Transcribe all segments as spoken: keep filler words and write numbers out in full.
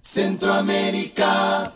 Centroamérica.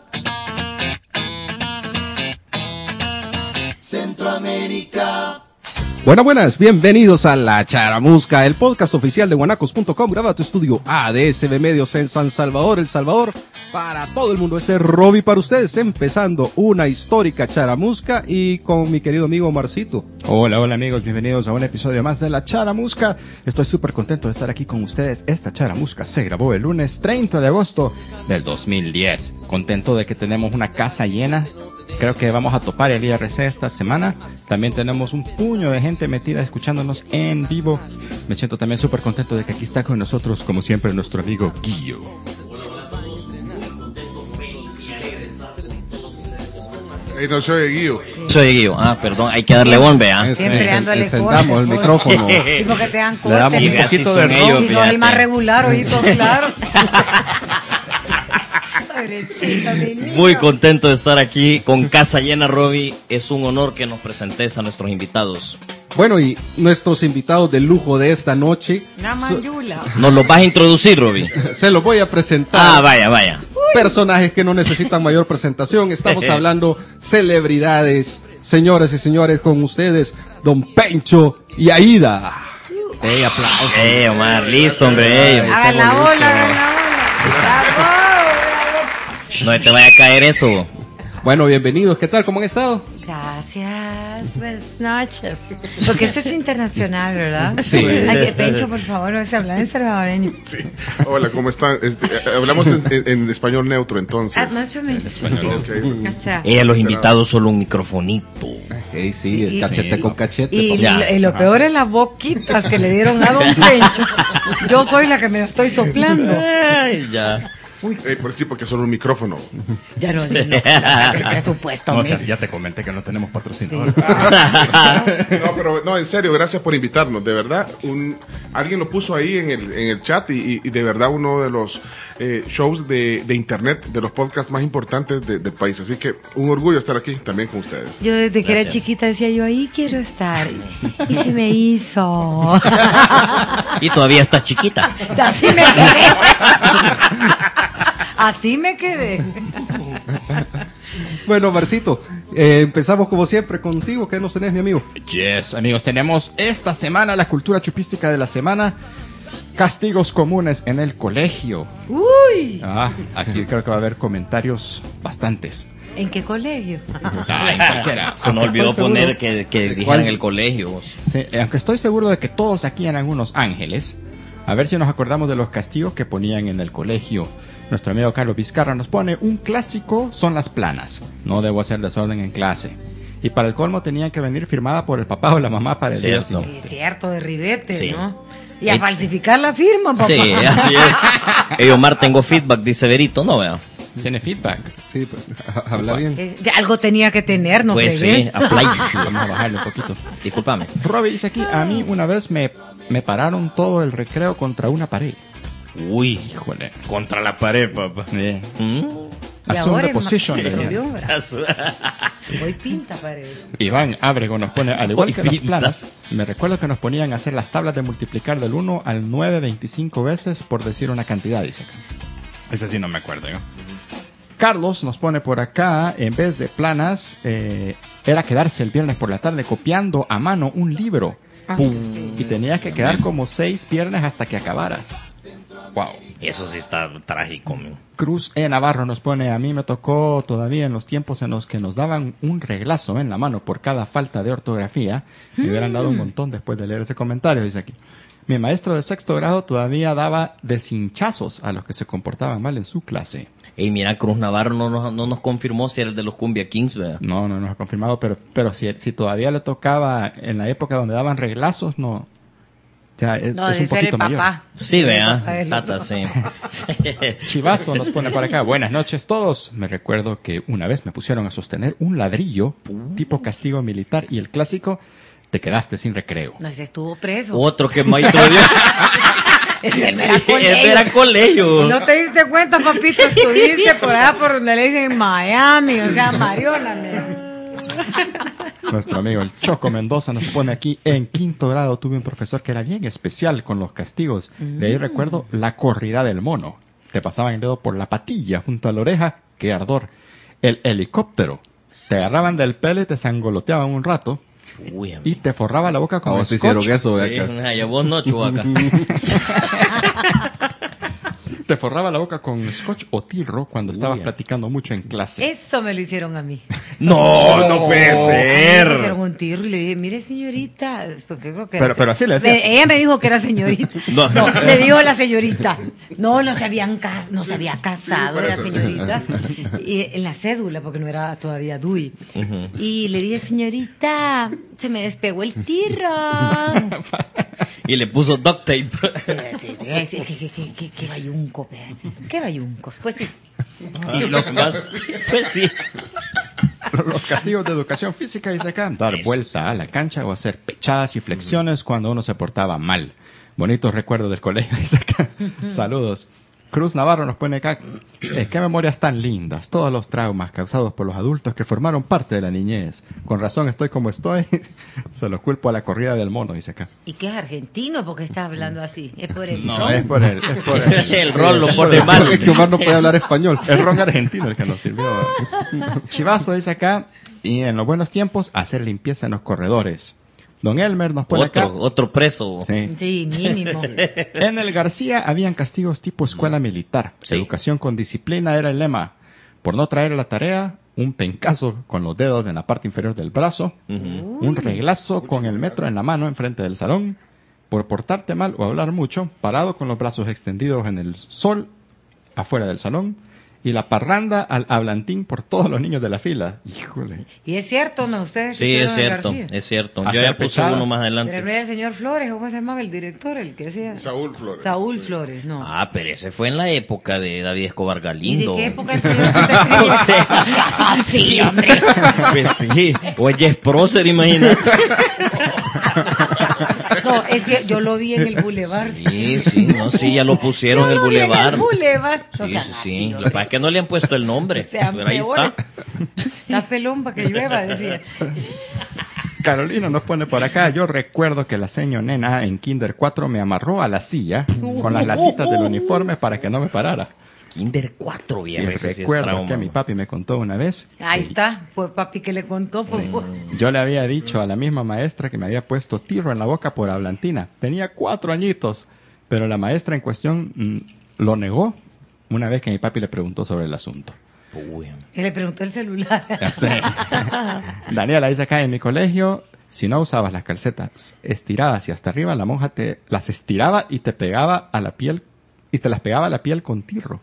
Centroamérica. Buenas, buenas, bienvenidos a La Charamusca, el podcast oficial de guanacos punto com, graba tu estudio A D S B Medios en San Salvador, El Salvador, para todo el mundo. Este es Robbie para ustedes, empezando una histórica charamusca y con mi querido amigo Marcito. Hola, hola amigos, bienvenidos a un episodio más de La Charamusca. Estoy súper contento de estar aquí con ustedes. Esta Charamusca se grabó el lunes treinta de agosto del dos mil diez. Contento de que tenemos una casa llena. Creo que vamos a topar el I R C esta semana. También tenemos un puño de gente metida escuchándonos en vivo. Me siento también súper contento de que aquí está con nosotros, como siempre, nuestro amigo Guillo. Hey, no soy Guillo. Soy Guillo. Ah, perdón, hay que darle bombe, ¿ah? Siempre dándole Encendamos el micrófono. Sí, porque te dan Le damos cosas. un poquito de ellos, Y sos el más regular, oído, claro. Muy contento de estar aquí con casa llena, Robbie. Es un honor que nos presentes a nuestros invitados. Bueno, y nuestros invitados de lujo de esta noche, Una mayula. ¿Nos los vas a introducir, Robbie? se los voy a presentar. Ah, vaya, vaya. Personajes que no necesitan mayor presentación. Estamos hablando celebridades. Señores y señores, con ustedes, Don Pencho y Aida. Ey, aplausos. Ey, Omar, listo, hombre. Ey, Hagan la ola, hagan la ola. no te vaya a caer eso. Bueno, bienvenidos. ¿Qué tal? ¿Cómo han estado? Gracias, buenas noches. Porque esto es internacional, ¿verdad? Sí. Ay, que Pencho, por favor, no se habla en salvadoreño. Sí. Hola, ¿cómo están? Este, eh, hablamos en, en- en español neutro, entonces. Ah, no, eso me sí. Ok. O sea, Ella, los invitados, solo un microfonito. Hey, sí, el Sí. cachete Sí. con cachete. y, papá. y lo, y lo peor es las boquitas que le dieron a Don Pencho. Yo soy la que me lo estoy soplando. Ay, ya. Eh, por sí, porque solo un micrófono. Ya no digo. El presupuesto, No, o sea, mijo. ya te comenté que no tenemos patrocinador. No, pero no, en serio, gracias por invitarnos. De verdad, un, alguien lo puso ahí en el, en el chat y, y de verdad uno de los eh, shows de, de internet, de los podcasts más importantes de- del país. Así que un orgullo estar aquí también con ustedes. Yo desde que era Gracias. chiquita decía yo, ahí quiero estar. Y se me hizo. Y todavía estás chiquita. Así me quedé. Así me quedé. Bueno, Marcito, eh, empezamos como siempre contigo. ¿Qué nos tenés, mi amigo? Yes, amigos, tenemos esta semana la cultura chupística de la semana. Castigos comunes en el colegio. Uy. Ah, aquí creo que va a haber comentarios bastantes. ¿En qué colegio? Ah, en cualquiera. Se nos Aunque olvidó estoy poner seguro- que, que dijeran ¿Cuál? el colegio. Sí, eh, aunque estoy seguro de que todos aquí eran unos ángeles. A ver si nos acordamos de los castigos que ponían en el colegio. Nuestro amigo Carlos Vizcarra nos pone: un clásico son las planas. No debo hacer desorden en clase. Y para el colmo tenían que venir firmada por el papá o la mamá para el día Cierto. siguiente. Es cierto, de ribete, Sí. ¿no? Y a Eh, falsificar la firma, papá. Sí, así es. Ey, Omar, tengo feedback, dice Berito, ¿no vea? Tiene feedback. Sí, pues, habla bien. Eh, de algo tenía que tener, ¿no Pues fregues? sí, aplausos. Vamos a bajarle un poquito. Discúlpame. Robbie dice aquí: a mí una vez me, me pararon todo el recreo contra una pared. Uy, Híjole. contra la pared, papá. Eh, ¿Mm? Y assume ahora the es position. maestro de- de obra. Hoy pinta pared. Iván Ábrego nos pone: al igual que las Pinta. planas, me recuerdo que nos ponían a hacer las tablas de multiplicar del uno al nueve veinticinco veces por decir una cantidad, dice acá. Ese sí no me acuerdo yo. Carlos nos pone por acá: en vez de planas, eh, era quedarse el viernes por la tarde copiando a mano un libro. Pum. Y tenías que quedar como seis viernes hasta que acabaras. Wow. Eso sí está trágico, man. Cruz E. Navarro nos pone: a mí me tocó todavía en los tiempos en los que nos daban un reglazo en la mano por cada falta de ortografía. Me hubieran dado un montón después de leer ese comentario, dice aquí. Mi maestro de sexto grado todavía daba deshinchazos a los que se comportaban mal en su clase. Ey, mira, Cruz Navarro no nos, no nos confirmó si era el de los Cumbia Kings, ¿verdad? No, no nos ha confirmado, pero, pero si, si todavía le tocaba en la época donde daban reglazos, no. Ya es, No, es un de ser el poquito mayor. papá. Sí, El vea. papá del Tata, otro. sí. Chivazo nos pone por acá: buenas noches todos. Me recuerdo que una vez me pusieron a sostener un ladrillo tipo castigo militar y el clásico: te quedaste sin recreo. No, ese estuvo preso. Otro que maestro dio. Ese Sí, era colegio. ese era colegio. ¿No te diste cuenta, papito? Estuviste por allá por donde le dicen Miami, o sea, Mariona. me- Nuestro amigo el Choco Mendoza nos pone aquí: en quinto grado tuve un profesor que era bien especial con los castigos. De ahí recuerdo la corrida del mono. te pasaban el dedo por la patilla junto a la oreja, qué ardor. El helicóptero, te agarraban del pelo y te sangoloteaban un rato. Uy, y te forraba la boca con ¿Cómo se scotch. hicieron eso? sí, acá? ya vos no, Chubaca. Te forraba la boca con scotch o tirro cuando estabas Uy, platicando mucho en clase. Eso me lo hicieron a mí. No, no puede A mí me hicieron ser. un tirro y le dije, mire señorita, porque creo que Pero- era pero así le decía. Me- ella me dijo que era señorita. No. No, me dijo la señorita. No, no se habían cas- no se había casado, por era eso. señorita. Y en la cédula, porque no era todavía D U I. Y le dije, señorita, se me despegó el tirro. Y le puso duct tape. Sí, sí, sí, qué, qué, qué, qué, qué bayunco, ve. Qué bayunco. Pues sí. Y los más. Pues sí. Los castigos de educación física, dice acá, dar vuelta a la cancha o hacer pechadas y flexiones cuando uno se portaba mal. Bonitos recuerdos del colegio, dice acá. Saludos. Cruz Navarro nos pone acá, eh, qué memorias tan lindas, todos los traumas causados por los adultos que formaron parte de la niñez. Con razón estoy como estoy, se lo culpo a la corrida del mono, dice acá. ¿Y qué es argentino? Porque está hablando así. Es por el No, ron. es por el, es por el, El rol lo pone mal. Es que Omar no puede hablar español. el ron argentino el que nos sirvió. Chivazo dice acá, y en los buenos tiempos, hacer limpieza en los corredores. Don Elmer nos pone Otro, acá. otro preso. Sí. Sí, mínimo. En el García habían castigos tipo escuela militar. Sí. Educación con disciplina era el lema. Por no traer la tarea, un pencazo con los dedos en la parte inferior del brazo, Ujú. un reglazo con el metro en la mano enfrente del salón, por portarte mal o hablar mucho, parado con los brazos extendidos en el sol afuera del salón, y la parranda al hablantín por todos los niños de la fila. Híjole. Y es cierto, ¿no? Ustedes Sí, es estuvieron en cierto, García. es cierto. Yo Hacer ya puse pechadas. uno más Pero no adelante. era el señor Flores, ¿cómo se llamaba el director? El que decía. Saúl Flores. Saúl Flores, no. Ah, pero ese fue en la época de David Escobar ¿Y Galindo. de qué época el señor que te escribió? No sé. Ah, sí, hombre. Pues sí. O es Jess Prócer, imagínate. No, es cier- yo lo vi en el Boulevard. Sí, sí, no, sí, ya lo pusieron en el Yo lo vi Boulevard. En el Boulevard. O Sí, sea, sí, así, sí. Lo hombre. que pasa es que no le han puesto el nombre. Sean Pero ahí está. peores. Está pelón para que llueva, decía. Carolina nos pone por acá, yo recuerdo que la señora nena en Kinder cuatro me amarró a la silla con las lacitas del uniforme para que no me parara. Kinder cuatro, Y viejo. ese sí es recuerdo trauma. que mi papi me contó una vez, Ahí está. Pues papi que le contó. Pues, pues. yo le había dicho a la misma maestra que me había puesto tirro en la boca por hablantina. Tenía cuatro añitos, pero la maestra en cuestión mm, lo negó una vez que mi papi le preguntó sobre el asunto. Uy, Y le preguntó el celular. Daniela dice acá, en mi colegio, si no usabas las calcetas estiradas y hasta arriba, la monja te las estiraba y te pegaba a la piel, y te las pegaba a la piel con tirro.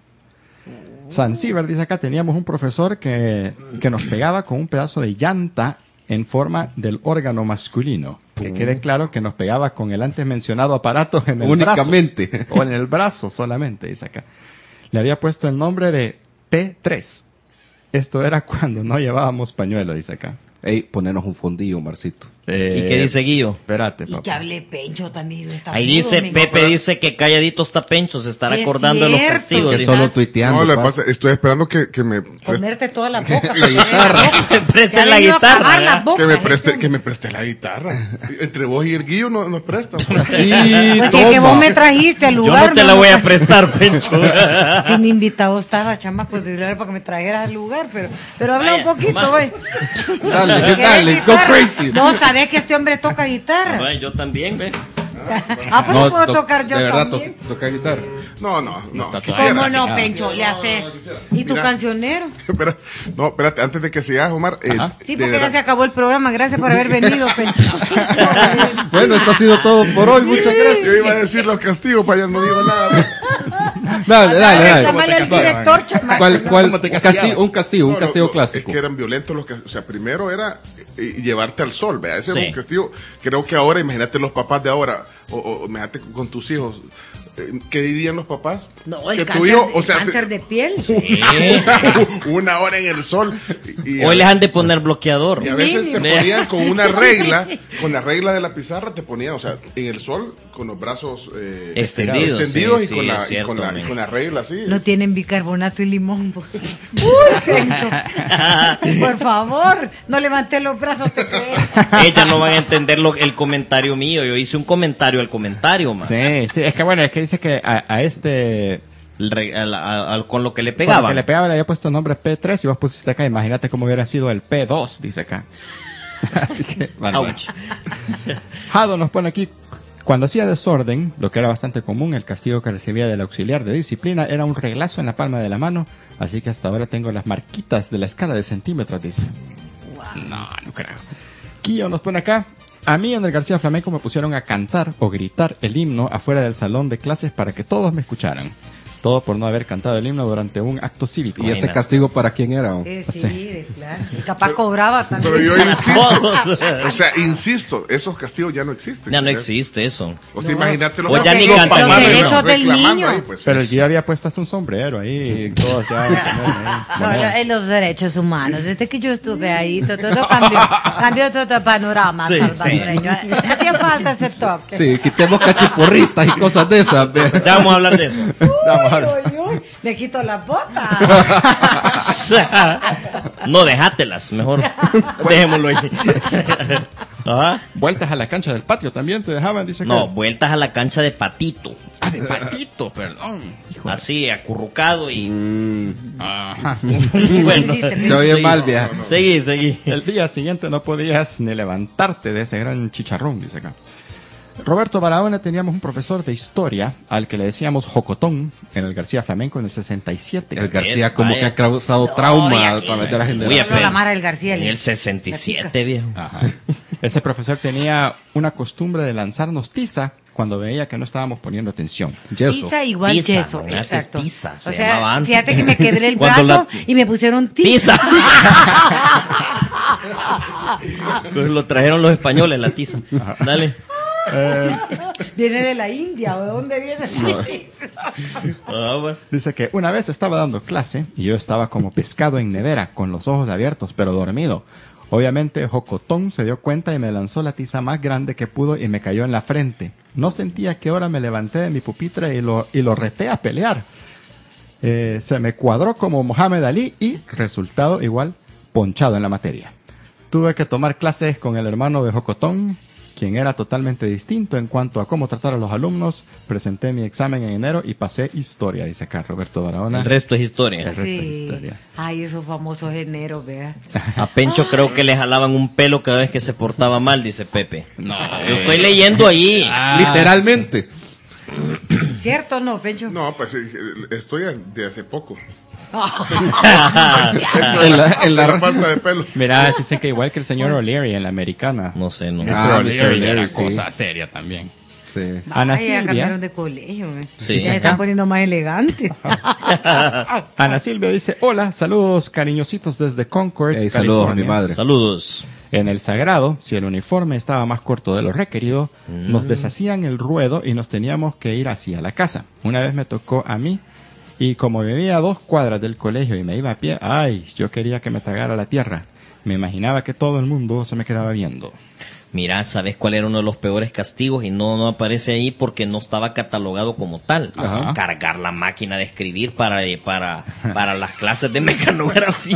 San Ciber dice acá, teníamos un profesor que, que nos pegaba con un pedazo de llanta en forma del órgano masculino. Que quede claro que nos pegaba con el antes mencionado aparato en el Únicamente. brazo. O en el brazo solamente, dice acá. Le había puesto el nombre de P tres. Esto era cuando no llevábamos pañuelo, dice acá. Ey, ponernos un fondillo, Marcito. Eh, ¿Y qué dice Guillo? Espérate, Y que papá. hable Pencho también. Está Ahí mudo, dice, mi- Pepe dice que calladito está Pencho, se estará Sí, es acordando de los cierto. castigos. Que dice. solo tuiteando. No, le pa. pasa, estoy esperando que, que me preste, Comerte toda la boca. La guitarra. Te preste Se ha la venido a guitarra, acabar ¿verdad? las bocas, que me este preste, hombre. que me preste la guitarra. Entre vos y el Guillo no nos prestan. Y Pues si es que toma. vos me trajiste al Yo lugar. no te la voy a prestar, Pencho. Si mi invitado estaba, chama, pues era para que me trajeras al lugar, pero, pero habla Vaya, un poquito, ma. güey. Dale, ¿Querés dale, go guitarra? crazy. No, sabés que este hombre toca guitarra. Bueno, yo también, ve. Ah, pues puedo to- tocar yo de verdad, también. to- toca guitarra. No, no, no. Está quisiera. ¿Cómo no, Pencho? Le haces. ¿Y tu Mira. cancionero? Espera, no, espérate, antes de que sigas, Omar. eh, Ajá. Sí, de porque ya verdad, se acabó el programa. Gracias por haber venido, Pencho. Bueno, esto ha sido todo por hoy. Muchas gracias. Yo iba a decir los castigos, para allá no digo nada. Dale, dale, dale. Reclámale al director, chama. ¿Cuál, cuál? ¿Cómo te Un castigaban? castigo, un castigo, un No, castigo no, no, clásico. Es que eran violentos los castigos. O sea, primero era eh, llevarte al sol, ¿verdad? Ese Sí. era un castigo. Creo que ahora, imagínate los papás de ahora, o, o imagínate con tus hijos. eh, ¿Qué dirían los papás? No, el que cáncer, tu hijo, o el sea, cáncer te- de piel. una, una hora en el sol. Y, y Hoy a, les han de poner bloqueador. y a veces te Mínimo. ponían con una regla, con la regla de la pizarra, te ponían, o sea, en el sol, con los brazos eh, Extendidos, extendidos sí, y, con sí, la, es y, con cierto, la, y men. con la regla así. No tienen bicarbonato y limón. po. Uy, Pencho. Por favor, no levantes los brazos, te crees. Ellas no van a entender lo- el comentario mío. Yo hice un comentario al comentario, man. Sí, sí, es que bueno, es que dice que a, a este re- a la- a- a- con lo que le Con pegaba. lo que le pegaba le había puesto nombre P tres y vos pusiste acá, imagínate cómo hubiera sido el P dos, dice acá. Así que, vale, Ouch. Jado nos pone aquí, cuando hacía desorden, lo que era bastante común, el castigo que recibía del auxiliar de disciplina era un reglazo en la palma de la mano, así que hasta ahora tengo las marquitas de la escala de centímetros, dice. No, no creo. Kio nos pone acá, a mí en el García Flamenco me pusieron a cantar o gritar el himno afuera del salón de clases para que todos me escucharan. Todo por no haber cantado el himno durante un acto cívico. ¿Y ese castigo para quién era? ¿O? Eh, sí, Sí. claro. Y capaz cobraba también. Pero yo insisto, Todos. o sea, insisto, esos castigos ya no existen. Ya no ¿eh? existe eso. O sea, imagínate los O ya ni los cantan. papás Los derechos del reclamando niño. ahí, pues, Pero sí. el guía había puesto hasta un sombrero ahí, y todos ya. No, no, en los derechos humanos. Desde que yo estuve ahí, todo, todo cambió. Cambió todo el panorama Sí, salvadoreño. Hacía falta ese toque. Sí, quitemos cachiporristas y cosas de esas. ve. Ya vamos a hablar de eso. Vamos a ver. Uy, uy, uy, me quito la bota. No, déjatelas, mejor. Dejémoslo ahí. Ajá. Vueltas a la cancha del patio también te dejaban, dice No, que. vueltas a la cancha de patito. Ah, de patito, perdón. Hijo de- Así, acurrucado y. Ajá. Bueno, Se oye sí. mal, vieja. Seguí, seguí. El día siguiente no podías ni levantarte de ese gran chicharrón, dice acá. Roberto Barahona, teníamos un profesor de historia al que le decíamos Jocotón en el García Flamenco en el sesenta y siete. El García como vaya. que ha causado trauma Oye, a través de la Uy, generación. Solo la Mara del García. En le- el sesenta y siete, viejo. Ajá. Ese profesor tenía una costumbre de lanzarnos tiza cuando veía que no estábamos poniendo atención. Yeso. Tiza igual Tiza, yeso, ¿no? Antes exacto. tiza, se o sea, llamaba antes. fíjate que me quebré el Cuando brazo la- y me pusieron tiza. ¡Tiza! Pues lo trajeron los españoles, la tiza. Dale. Viene de la India, ¿o de dónde viene esa tiza? Ah, bueno. Dice que una vez estaba dando clase y yo estaba como pescado en nevera, con los ojos abiertos, pero dormido. Obviamente Jocotón se dio cuenta y me lanzó la tiza más grande que pudo y me cayó en la frente. No sentía que ahora me levanté de mi pupitre y lo, y lo reté a pelear. Eh, se me cuadró como Mohamed Ali y, resultado igual, ponchado en la materia. Tuve que tomar clases con el hermano de Jocotón, quien era totalmente distinto en cuanto a cómo tratar a los alumnos. Presenté mi examen en enero y pasé historia, dice acá Roberto Barahona. El resto es historia. El resto es Sí. historia. Ay, esos famosos eneros, vea. A Pencho creo que le jalaban un pelo cada vez que se portaba mal, dice Pepe. No, yo estoy leyendo ahí. Literalmente. ¿Cierto o no, Pencho? No, pues eh, estoy de hace poco. Ya. Esto En es la- en la- la falta de pelo. Mira, dicen que igual que el señor O'Leary en la americana. No sé, no. Este Ah, O'Leary mister O'Leary, era sí. cosa seria también. Sí. Ana Ay, ya Silvia. cambiaron de colegio. eh. Sí. Se están poniendo más elegantes. Ana Silvia dice, hola, saludos cariñositos desde Concord, Ey, saludos a mi California. madre. Saludos. En el Sagrado, si el uniforme estaba más corto de lo requerido, nos deshacían el ruedo y nos teníamos que ir hacia la casa. Una vez me tocó a mí y como vivía a dos cuadras del colegio y me iba a pie, ay, yo quería que me tragara la tierra. Me imaginaba que todo el mundo se me quedaba viendo. Mira, ¿sabes cuál era uno de los peores castigos? Y no, no aparece ahí porque no estaba catalogado como tal. Ajá. Cargar la máquina de escribir para, para, para las clases de mecanografía.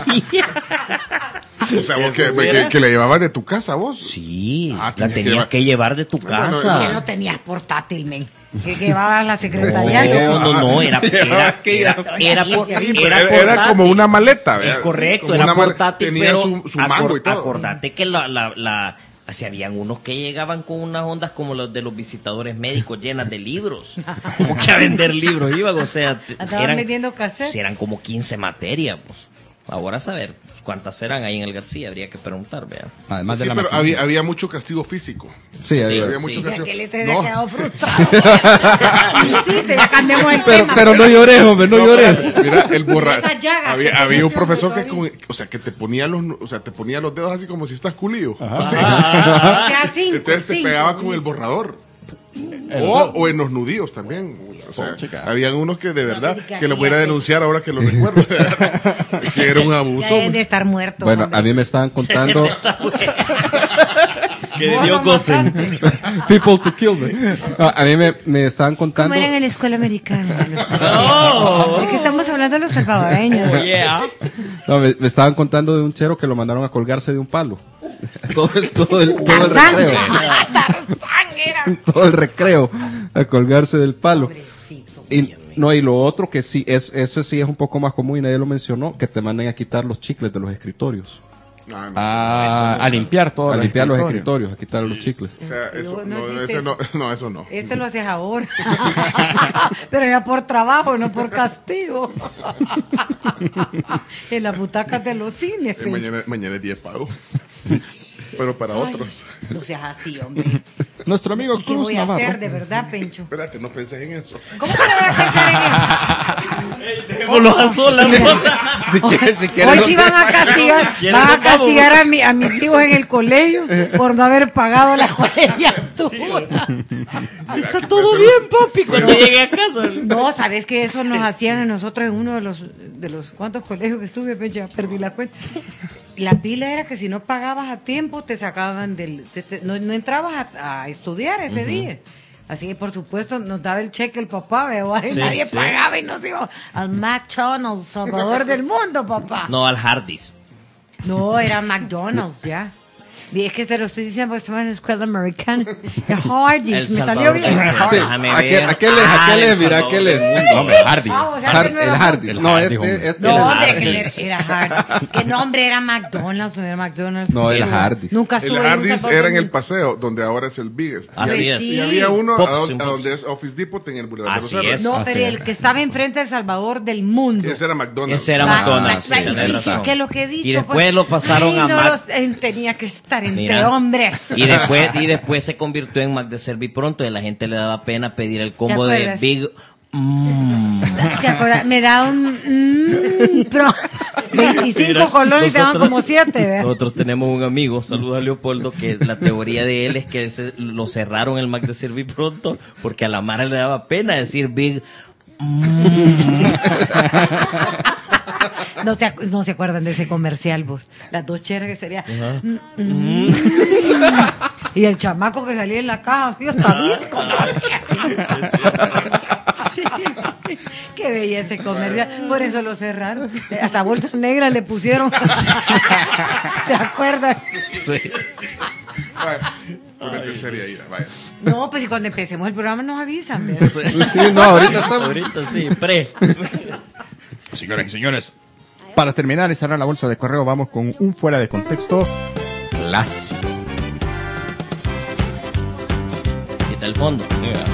O sea, vos que, ¿Eso que, era? que la llevabas de tu casa, vos. Sí, Ah, la tenías que tenías llevar- que llevar de tu No, no, casa. Que no tenías portátil, men. Que llevabas la secretaria. No, no, no, era, era, era, era, por- Sí, era Era, era portátil. como una maleta, ¿verdad? Es correcto, Como era una mal- portátil, tenía pero su, su mango y acor- todo. acordate que la, la, la, así habían unos que llegaban con unas ondas como los de los visitadores médicos llenas de libros. Como que a vender libros iban, o sea, te- Andaban eran, vendiendo cassettes. sí, eran como quince materias, pues. Ahora a saber cuántas eran ahí en el García, habría que preguntar, vean. Además Sí, de la pero máquina. había, había mucho castigo físico. Sí, había- Había Sí. mucho Y castigo. aquel te No, había quedado frustrado. Sí, ya cambiamos el Pero, tema. pero no llores, hombre, no, no, llores. Mira, el borra... Esa llaga había, que había un te profesor que, todavía. con- o sea, que te ponía los, o sea, te ponía los dedos así como si estás culillo. Así. Ya cinco, Entonces te cinco. pegaba con el borrador. O, o en los nudillos también. O sea, Oh, chica. habían unos que de verdad, América, que lo voy a fíjate. denunciar ahora que lo recuerdo. Que era un Ya abuso. deben de estar muertos. Bueno, hombre. a mí me estaban contando Que Vos Dios lo gocen. mataste. people to kill me. Ah, a mí me, me estaban ¿Cómo contando. eran en la escuela americana? Los Oh. Es que estamos hablando de los salvadoreños. Oh, yeah. No, me, me estaban contando de un chero que lo mandaron a colgarse de un palo. Todo el, todo el, todo el Tarzán. recreo. Tarzán era. Todo el recreo a colgarse del palo. Pobrecito. Y No, y lo otro que sí, es, ese sí es un poco más común y nadie lo mencionó, que te manden a quitar los chicles de los escritorios. No, no, Ah, a limpiar todo. A el limpiar los escritorio. escritorios, a quitar los chicles. O sea, eso No, no no, existe ese no, eso. no, eso no. Este lo haces ahora. Pero ya por trabajo, no por castigo. En las butacas de los cines. Eh, mañana, mañana es día de pago. Pero para Ay, otros. no seas así, hombre. Nuestro amigo ¿Y qué Cruz voy a Navarro. hacer, de verdad, Pencho? Espérate, no pensés en eso. ¿Cómo que no voy a pensar en eso? Dejémoslo a solas, Rosa. Si quieres, si Hoy sí van a castigar, Ya van a nos vamos. castigar a, mi, a mis hijos en el colegio por no haber pagado la colegiatura. Está todo bien, papi, cuando llegue a casa. No, sabes que eso nos hacían a nosotros en uno de los de los cuantos colegios que estuve, Pencho, ya perdí la cuenta. La pila era que si no pagabas a tiempo te sacaban del, te- te- no, no entrabas a, a estudiar ese día. Así que por supuesto nos daba el cheque el papá, veo, Sí, nadie sí. pagaba y nos iba al McDonald's, salvador del mundo, papá. No, al Hardys. No, era McDonald's, ya. Y es que te lo estoy diciendo porque estaba en la escuela americana. El Hardee's, me salió bien. Sí, Déjame aquel, ver. aquel es, Ah, aquel El es, mira, Salvador aquel del es. mundo. Hombre, Hardee's. Ah, o sea, Har- que no el era Hardee's. El No, Hardee's, este, hombre. este No, es el hombre, Hardee's. que era, era Hardee's. ¿Qué nombre era McDonald's? No era McDonald's. No, era Nunca- Hardee's. Nunca El estuve en un Hardee's Salvador era en del el paseo, donde ahora es el Biggest. Así y, es. Y había uno Pops, a, don- un a Pops. donde es Office Depot en el Boulevard Así de los Héroes. es. No, Así pero el es. que estaba enfrente del Salvador del mundo. Ese era McDonald's. Ese era Ma- McDonald's, ma- sí, y- tenés y- razón. ¿qué es lo que he dicho? Y después lo pasaron Ay, a no Mac. los- eh, tenía que estar entre Mira. hombres. Y después, y después se convirtió en Mac de Servipronto y a la gente le daba pena pedir el combo de acuerdas? Big. Mm. ¿Te acuerdas? Me da un... mm, pro- veinticinco Mira, colones y te daban nosotros- como siete, ¿verdad? Nosotros tenemos un amigo, saludos a Leopoldo, que la teoría de él es que se- lo cerraron el Mac de Servipronto porque a la Mara le daba pena decir Big. Mm. No, te, acu- no se acuerdan de ese comercial, vos. Las dos cheras que sería... mm, Mm. mm. Y el chamaco que salía en la caja, tío, hasta disco. Sí. Qué bella ese comercial. Por eso lo cerraron. Hasta bolsa negra le pusieron. ¿Se acuerdan? Vaya, ponete seria, Ira, vaya. No, pues y cuando empecemos el programa nos avisan, ¿verdad? Sí, sí, no, ahorita estamos. Ahorita sí, pre. Señoras y señores, para terminar y cerrar la bolsa de correo, vamos con un fuera de contexto clásico. Quita el fondo.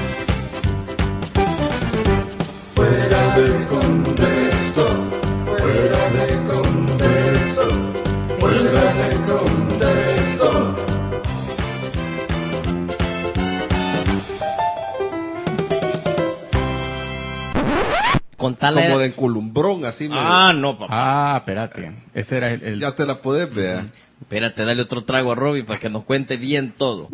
Contale. Como de culumbrón, así. me- Ah, no, papá. Ah, espérate. Ese era el... el- Ya te la puedes ver. Espérate, dale otro trago a Robbie para que nos cuente bien todo.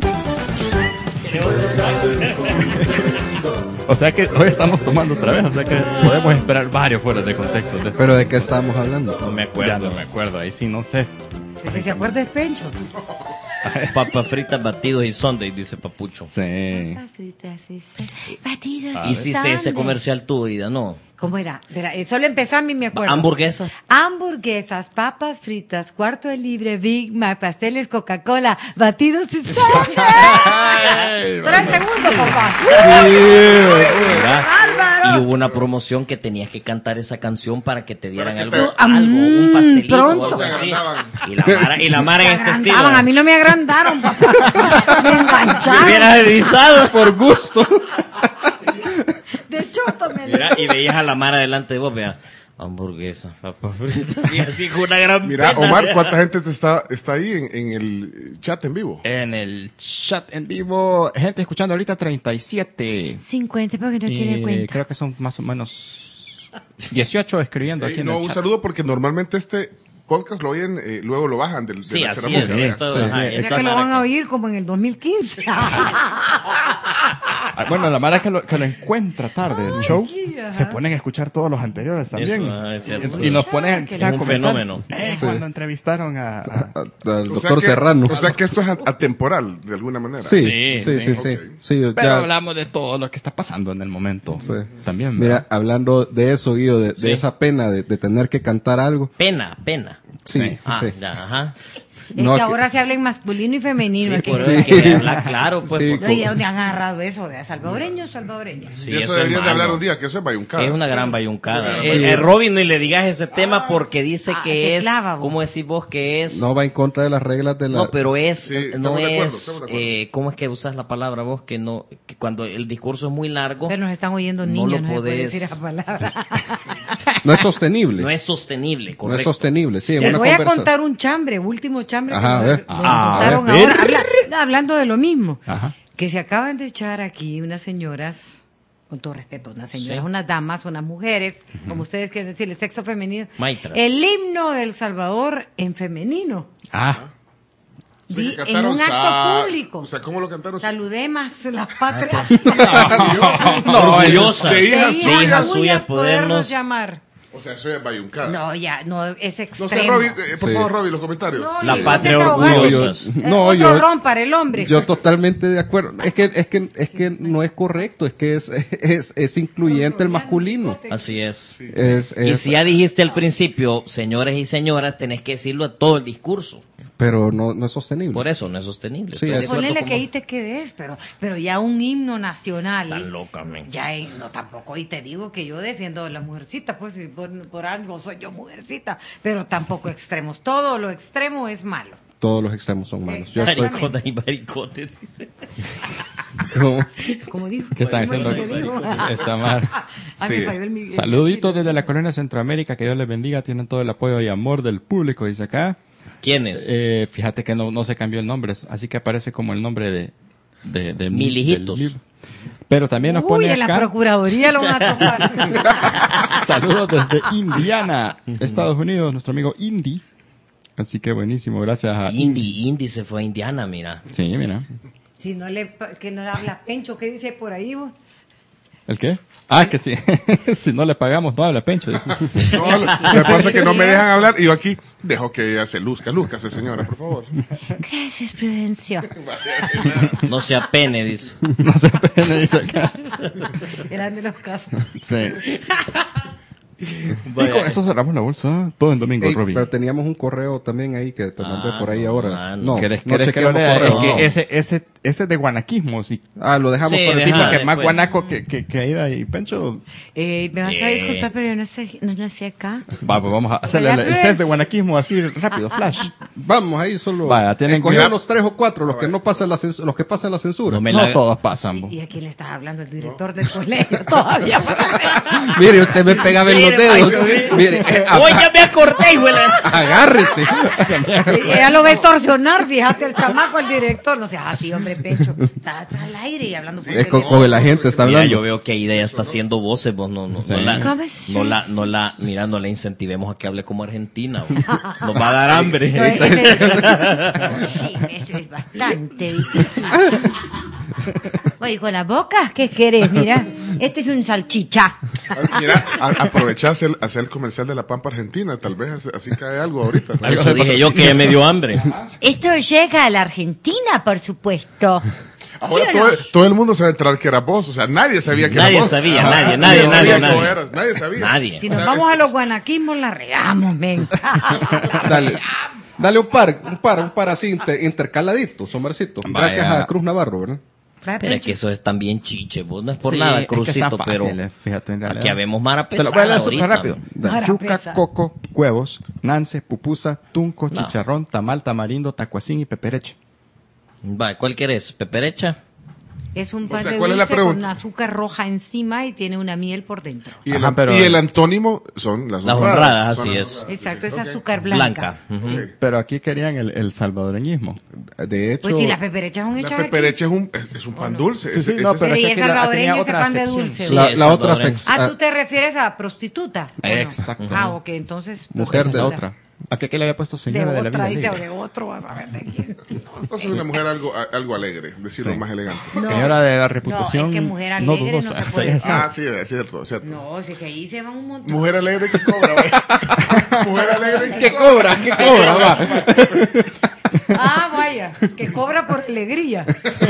O sea que hoy estamos tomando otra vez, o sea que podemos esperar varios fuera de contexto. De- Pero ¿de qué estamos hablando? No me Ya acuerdo. no me acuerdo, ahí sí no sé. ¿De que se acuerda es Pencho? Papas fritas, batidos y sundaes, dice Papucho. Sí. Papas fritas y sa- batidos y Hiciste ese sándwich. comercial tú, Ida, ¿no? ¿Cómo era? Verá, eh, solo empezar y me acuerdo. Hamburguesas. Hamburguesas, papas fritas, cuarto de libre, Big Mac, pasteles, Coca-Cola, batidos y sándwich. Tres segundos, papá. Mira, ¡Bárbaros! y hubo una promoción que tenías que cantar esa canción para que te dieran Para algo, que te- algo, un Mm, pastelito o pronto. algo así. Te agrandaban. Y la Mara, y la Mara en Me este estilo. agrandaban, a mí no me agrandaron, papá. Me Me engancharon. hubieras avisado. Por gusto. De choto me Mira, y veías a la Mara delante de vos, vea. Hamburguesa, papas fritas. Y así con una gran Mira, pena. Omar, ¿cuánta gente te está, está ahí en, en el chat en vivo? En el chat en vivo, gente escuchando ahorita treinta y siete. cincuenta porque no tiene Y cuenta. creo que son más o menos dieciocho escribiendo Ey, aquí en no, el un chat. saludo porque normalmente este podcast lo oyen, eh, luego lo bajan del, de Sí, la así Chara es. Música, Esto, Sí, ajá, sí, O esta sea que lo Mara van a oír como en el dos mil quince. Ah, bueno, la mara que lo, que lo encuentra tarde el show, ajá. se ponen a escuchar todos los anteriores también. Eso, ah, es cierto. y, y nos ponen Es a un comentar, fenómeno. eh, cuando entrevistaron a, a- A- Al O sea doctor que- Serrano. O sea que esto es a- atemporal, de alguna manera. Sí, Sí, sí, sí, sí. sí. Ok. Sí, pero ya- hablamos de todo lo que está pasando en el momento. Sí. También, Mira, ¿verdad? hablando de eso, Guido, de, de Sí. esa pena de, de tener que cantar algo. Pena, pena. Sí, Sí. Ah, sí. ya, ajá. Es No, que que- ahora se habla en masculino y femenino. es que Por sí. eso hay que hablar claro, pues. Sí. porque No, ¿y de dónde han agarrado eso? ¿De salvadoreños o salvadoreñas? sí, y eso, eso es deberían de malo. hablar un día, que eso es bayuncada. Es una gran bayuncada. Sí. El, el Robin, no le digas ese tema porque dice Ah, que se es, clava, vos. ¿cómo decís vos que es? No va en contra de las reglas de la... No, pero es, Sí, estamos no de acuerdo, es, estamos de acuerdo. eh, ¿cómo es que usas la palabra vos? Que no, que cuando el discurso es muy largo, Pero nos están oyendo No niños, lo no, se puede podés- decir esa palabra. No es sostenible. no es sostenible, No es correcto. sostenible, sí. En Les una voy a conversa- contar un chambre, último chambre Ajá, a que ver. me, me Ah, contaron a ver. ahora, habla- hablando de lo mismo, Ajá. que se acaban de echar aquí unas señoras, con todo respeto, unas señoras, Sí. unas damas, unas mujeres, como ustedes quieren decir, el sexo femenino, Maitras. el himno del Salvador en femenino, Ah, O sea, que di- en cantaron un acto sa- público. O sea, ¿cómo lo cantaron? Saludé más la patria. No, orgullosas. de hijas Sí, suyas. hijas suyas podernos. llamar. O sea, eso es bayuncada. No, ya, no, es No extremo. sé, Robin, eh, por Sí. favor, Robin, los comentarios. No, La y patria desahogar. No, yo, orgullosas. Eh, no, otro yo, ron para el hombre. yo totalmente de acuerdo. Es que, es que, es que no es correcto, es que es, es, es incluyente el masculino. Así es. Es, Y es- si ya dijiste al principio, señores y señoras, tenés que decirlo a todo el discurso. pero no, no es sostenible. Por eso no es sostenible. Sí, Estoy de es- acuerdo Ponele con que vos. ahí te quedes, pero, pero ya un himno nacional. Tan loca, men. Ya, eh, no tampoco, y te digo que yo defiendo a la mujercita, pues y por, por algo soy yo mujercita, pero tampoco extremos. Todo lo extremo es malo. Todos los extremos son malos. Yo estoy... Maricotas y maricotes, dice. No. Como dijo. ¿qué están ¿Cómo haciendo? es que dijo? Está mal. Ah, Sí. me falló el mi- Saluditos desde la colonia Centroamérica, que Dios les bendiga, tienen todo el apoyo y amor del público, dice acá. ¿Quiénes? Eh, fíjate que no, no se cambió el nombre, así que aparece como el nombre de... de, de Mil hijitos. del libro. Pero también nos Uy, pone en la acá, Procuraduría lo van a topar. saludos desde Indiana, Estados Unidos, nuestro amigo Indy. Así que buenísimo, gracias a... Indy, Indy se fue a Indiana, mira. Sí, mira. Si no le, pa- que no le habla Pencho, ¿qué dice por ahí vos? ¿El qué? Ah, que sí. Si no le pagamos, no habla Pencho. dice. No, lo, lo que pasa es que no me dejan hablar y yo aquí dejo que ella se luzca. Lúzcase, señora, por favor. Gracias, Prudencio. No se apene, dice. No se pena, dice acá. Eran de los casos. Sí. Y con eso cerramos la bolsa. Todo en domingo, Ey, Robin. pero teníamos un correo también ahí que te mandé Ah, por ahí no, ahora. ah, No, ¿Querés, no querés que lo chequeamos lea? correo. Es que no. ese, ese, ese es de guanaquismo, sí. Ah, lo dejamos Sí, para Sí, deja- porque es más después. guanaco que, que, que Aida y Pencho. Eh, me vas a Eh. disculpar, pero yo no sé, no nací acá. Va, pues vamos a hacerle Vaya, el, el pues. test de guanaquismo así rápido, flash. Vamos ahí solo. Vaya, tienen escogemos cuidado. los tres o cuatro, los que no pasan la cens- los que pasan la censura. No me No la- todos pasan. bo. ¿Y a quién le estás hablando? El director del colegio todavía. Mire, usted me pegaba en los Mire, dedos. ay, Mire, eh, ¡Oye, ya me acordé, güey! agárrese. Y ella lo va a extorsionar, fíjate, el chamaco, el director. No seas así, hombre, Pencho. Estás al aire y hablando por Es con, teléfono. con la gente está Mira, hablando. yo veo que Aida ya está haciendo voces, vos no, no, Sí. no, la, ¿Cómo es? no la, no la, mira, no la incentivemos a que hable como argentina, vos. Nos va a dar hambre. No, ese es- Sí, eso es bastante difícil. Oye, con la boca, ¿qué querés? Mira, este es un salchicha. Ah, Mira, a- aprovecha hacer, hacer el comercial de la Pampa Argentina. Tal vez así, así cae algo ahorita. Por eso dije yo que ya me dio hambre. Esto llega a la Argentina, por supuesto. Ahora ¿Sí o no? todo, todo el mundo sabe entrar que era vos. O sea, nadie sabía que Nadie era vos. sabía, Ah, nadie, nadie, sabía nadie, cómo nadie. eras, nadie sabía. Nadie. Si O nos sea, vamos este- a los guanaquismos, la regamos, men. Dale. Dale un par, un par, un par así inter- intercaladitos, Somercito. Gracias Vaya. a Cruz Navarro, ¿verdad? Pero es que eso es también chiche, vos no es por Sí, nada, es que está Crucito, fácil, pero eh, fíjate, en realidad. aquí habemos mara Te lo voy a pesada leer súper ahorita. rápido. Mara Yuca, pesa. coco, huevos, nance, pupusa, tunco, No. chicharrón, tamal, tamarindo, tacuacín y pepereche. Va, ¿cuál querés? ¿Peperecha? Es un O pan sea, de ¿cuál es la dulce pregunta? con azúcar roja encima y tiene una miel por dentro. Y el, Ajá, pero- y el antónimo son las Las honradas. honradas, Son así las es. honradas. Exacto, es Ok. azúcar blanca. Blanca. Ujú. Ok. Pero aquí querían el, el salvadoreñismo. De hecho, Pues si las peperechas son La hechas aquí. peperecha es un, es, es un pan dulce. Sí, sí, Ese- no, ese pero Sí, es que es aquí la- salvadoreño tenía ese otra pan de sección. dulce. Sí, la, es la otra salvadoreño. sex- Ah, ah, tú te refieres a prostituta. ¿o no? Exacto. Ah, ok, entonces. Mujer Esa es la de- otra. Aquí, aquí le había puesto De señora de, la otra, vida dice, o alegre. de otro, vas a ver de quién. Entonces es una mujer algo, a- algo alegre, decirlo Sí. más elegante. Señora de la reputación. No, es que mujer alegre no dudosa. se puede Sí, exacto. Ah, sí, es cierto, es cierto. No, si que ahí se van un montón. Mujer alegre que cobra, güey. Mujer alegre que ¿Qué cobra? ¿Qué cobra? Va. Ah, vaya, que cobra por alegría.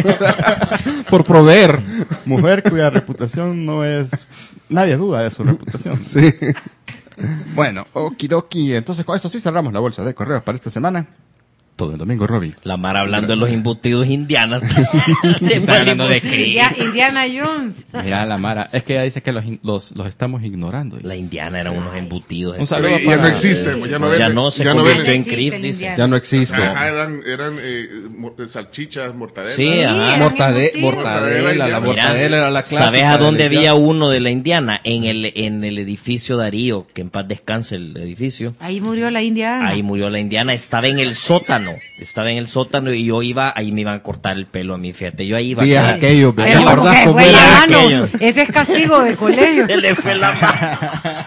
Por proveer. Mujer cuya reputación no es... Nadie duda de su reputación. Sí. Bueno, okidoki. Entonces con eso sí cerramos la bolsa de correos para esta semana. todo el domingo, Robbie. La Mara hablando de los embutidos indianas. Está hablando de India- Indiana Jones. Mira, la Mara, es que ella dice que los, los, los estamos ignorando. dice. La indiana eran unos embutidos. Un saludo Pero ya para- no existe, pues, ya no Ya vende. no se ya no convirtió vende. en existe Crif, el dice. indiano. Ya no existe. Ajá, eran, eran eh, mo- salchichas, mortadela. Sí, ajá. eran Mortade- embutidos. mortadela, la Mira, mortadela era la clásica. ¿Sabes a de dónde la había indiana. uno de la indiana? En el, en el edificio Darío, que en paz descanse el edificio. Ahí murió la indiana. Ahí murió la indiana, estaba en el sótano, estaba en el sótano y yo iba, ahí me iban a cortar el pelo a mí, fíjate, yo ahí iba. Días a- aquellos, ¿te Pero como acordás que cómo fue era? ya, lejano. aquello. Ese es castigo del colegio. Se le fue la mano.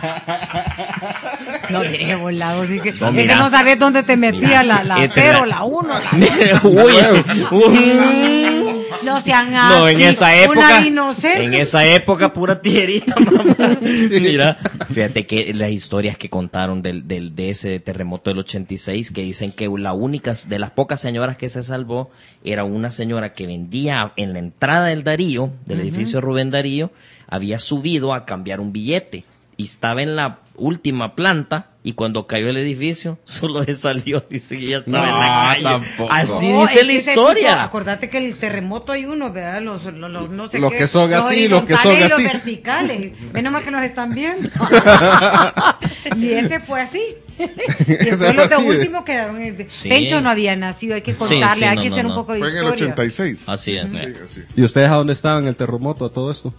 No, mire, volado, así que, No, es mira. que no sabes dónde te metía la, la Este cero, era- la uno, la Uy, uy. no sean así. No, en esa Una época, inocente. en esa época pura tijerita, mamá. Mira, fíjate que las historias que contaron del, del, de ese terremoto del ochenta y seis, que dicen que la única, de las pocas señoras que se salvó, era una señora que vendía en la entrada del Darío, del edificio Rubén Darío, había subido a cambiar un billete y estaba en la última planta y cuando cayó el edificio solo se salió, dice que ya estaba en la No, calle. tampoco. Así No, dice es la que ese historia. tipo, acordate que el terremoto hay uno, ¿verdad? Los, los, los no sé Los qué, que son así, los que horizontales son y así. los verticales. Menos mal que nos están viendo. Y ese fue así. Y Ese después fue los de así. último quedaron en... Sí. Pencho no había nacido, hay que Sí, contarle, sí, hay no, que no, hacer un no. poco de Fue en el historia. ochenta y seis. Así es. Sí, así. ¿Y ustedes a dónde estaban en el terremoto, a todo esto?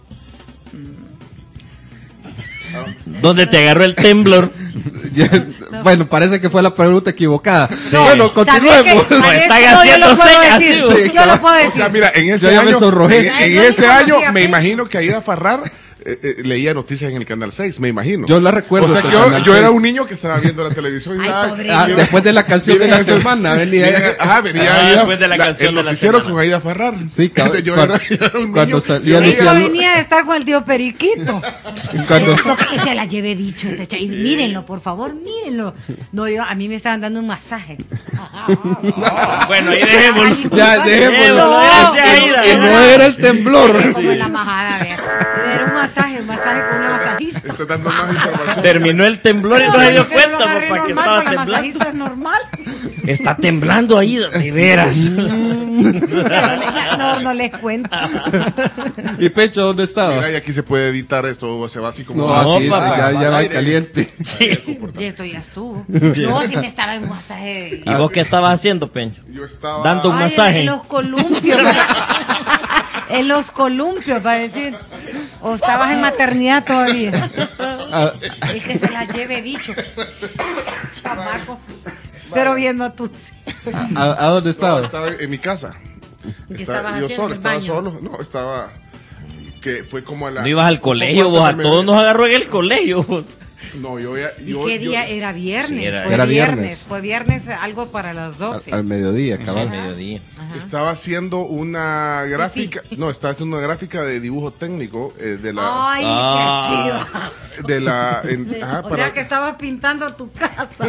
¿Dónde te agarró el temblor? Ya- Bueno, parece que fue la pregunta equivocada. No, Bueno, ¿sabes continuemos. qué? ¿Sabes Están qué? No, yo haciendo lo puedo señas, decir. sí, Yo lo puedo O decir. sea, mira, en ese Yo ya me año, sonrojé. en, Ay, en yo ese ni año conocía me Pencho. imagino que Aida Farrar eh, eh, leía noticias en el Canal seis, me imagino. Yo la recuerdo O sea, del que yo, Canal yo era seis. un niño que estaba viendo la televisión. y Ay, ay, pobre Ah, niño. después de la canción de la semana, venía Venía- ella- Ajá, venía Ah, Aida- después de la canción el de la noticiero semana. con Aida Farrar. Sí, cabrón. Entonces, yo Cuando- era, yo era un cuando niño. salía yo Yo Lucía Lu- venía de estar con el tío Periquito. Cuando- Lo que se la lleve bicho. este cha- y mírenlo, por favor, mírenlo. No, yo, a mí me estaban dando un masaje. Bueno, ahí dejémoslo. Ya, dejémoslo. No, Gracias, que Aida. Que no era el temblor. Como en la majada, vea. Era un masaje, un masaje con una masajista. Está dando más información. Terminó el temblor y no se dio Pero lo cuenta, agarré papá, que normal, estaba con la temblando. masajista es normal. Está temblando ahí, de veras. No, no les cuento. ¿Y Pecho dónde estaba? Mira, y aquí se puede editar esto, o se va así como. No, No, así, papá, ya, ya va aire. caliente. Sí. Y esto ya estuvo. No, si me estaba en un masaje. ¿Y vos qué estabas haciendo, Pencho? Yo estaba. Dando un Ay, masaje. En los columpios. En los columpios, para decir. O estabas en maternidad todavía. Ah, El que se la lleve bicho. Chamaco. Pero viendo a tus. ¿A, a dónde No, estaba? estaba en mi casa. ¿Qué Estaba- estabas yo haciendo solo, en el estaba baño? solo. No, estaba. Que fue como a la. No ibas al colegio, vos a todos nos agarró en el colegio. vos. No, yo ya. ¿Y Yo, qué yo- día? Era viernes. Sí, era- fue Era viernes. viernes. Fue viernes, algo para las doce. Al, al mediodía, cabal. Al mediodía. Estaba haciendo una gráfica. No, estaba haciendo una gráfica de dibujo técnico eh, de la. Ay, Ah. qué chido. De la. en- ajá, O para- sea que estabas pintando tu casa.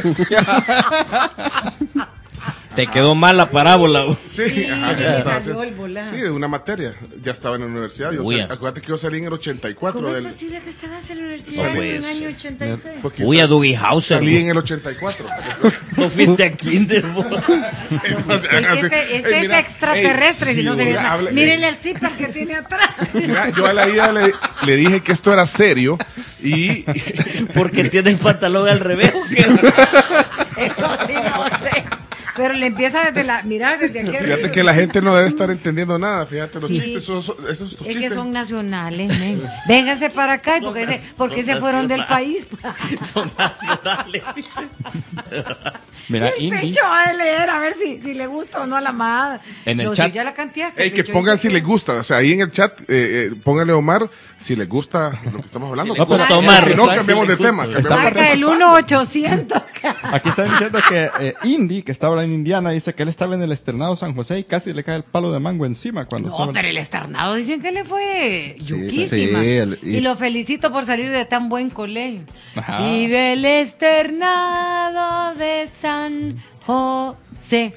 Te quedó mal la parábola. vos. Sí, Sí, ajá, le ya estaba salió haciendo- el volado. sí, de una materia. Ya estaba en la universidad. Yo Uy, sal- ya. acuérdate que yo salí en el ochenta y cuatro. ¿Cómo es Del, posible que estabas en la universidad No en puede el ser. año ochenta y seis? porque Uy, a sal- Dougie Hauser. salí vos. en el ochenta y cuatro. No fuiste a Kinder, vos. Entonces, Es que así, este, este "Ey, es mira, extraterrestre, ey, si no sí, se ve mira, nada. habla- Mírenle el zipper que tiene atrás. Mira, yo a la ida le, le dije que esto era serio y, Porque tiene el pantalón al revés. ¿o qué? Eso sí, no sé. Pero le empieza desde la. Mira, desde aquí. fíjate que la gente no debe estar entendiendo nada. Fíjate, los Sí. chistes, esos, esos tus Es que chistes. son nacionales, men. Vénganse para acá. ¿Y por qué se, por qué son se fueron del nacionales. país? Son nacionales, dice. Mira, El Indy. Pecho va a leer a ver si, si le gusta o no a la amada. En el No, chat- si ya la canteaste. Ey, que Pecho, pongan dice si que- les gusta. O sea, ahí en el chat, eh, eh, póngale Omar si les gusta lo que estamos hablando. Si les gusta Porque Omar. Si no, Está- cambiamos si de les tema. gusta. cambiamos de Marca tema. el uno ochocientos. Aquí están diciendo que eh, Indy, que está ahora en Indiana, dice que él estaba en el externado San José y casi le cae el palo de mango encima cuando No, estaba. pero el externado dicen que le fue Sí, yuquísima. sí, el- y- y... lo felicito por salir de tan buen colegio. Ajá. Vive el externado de San José.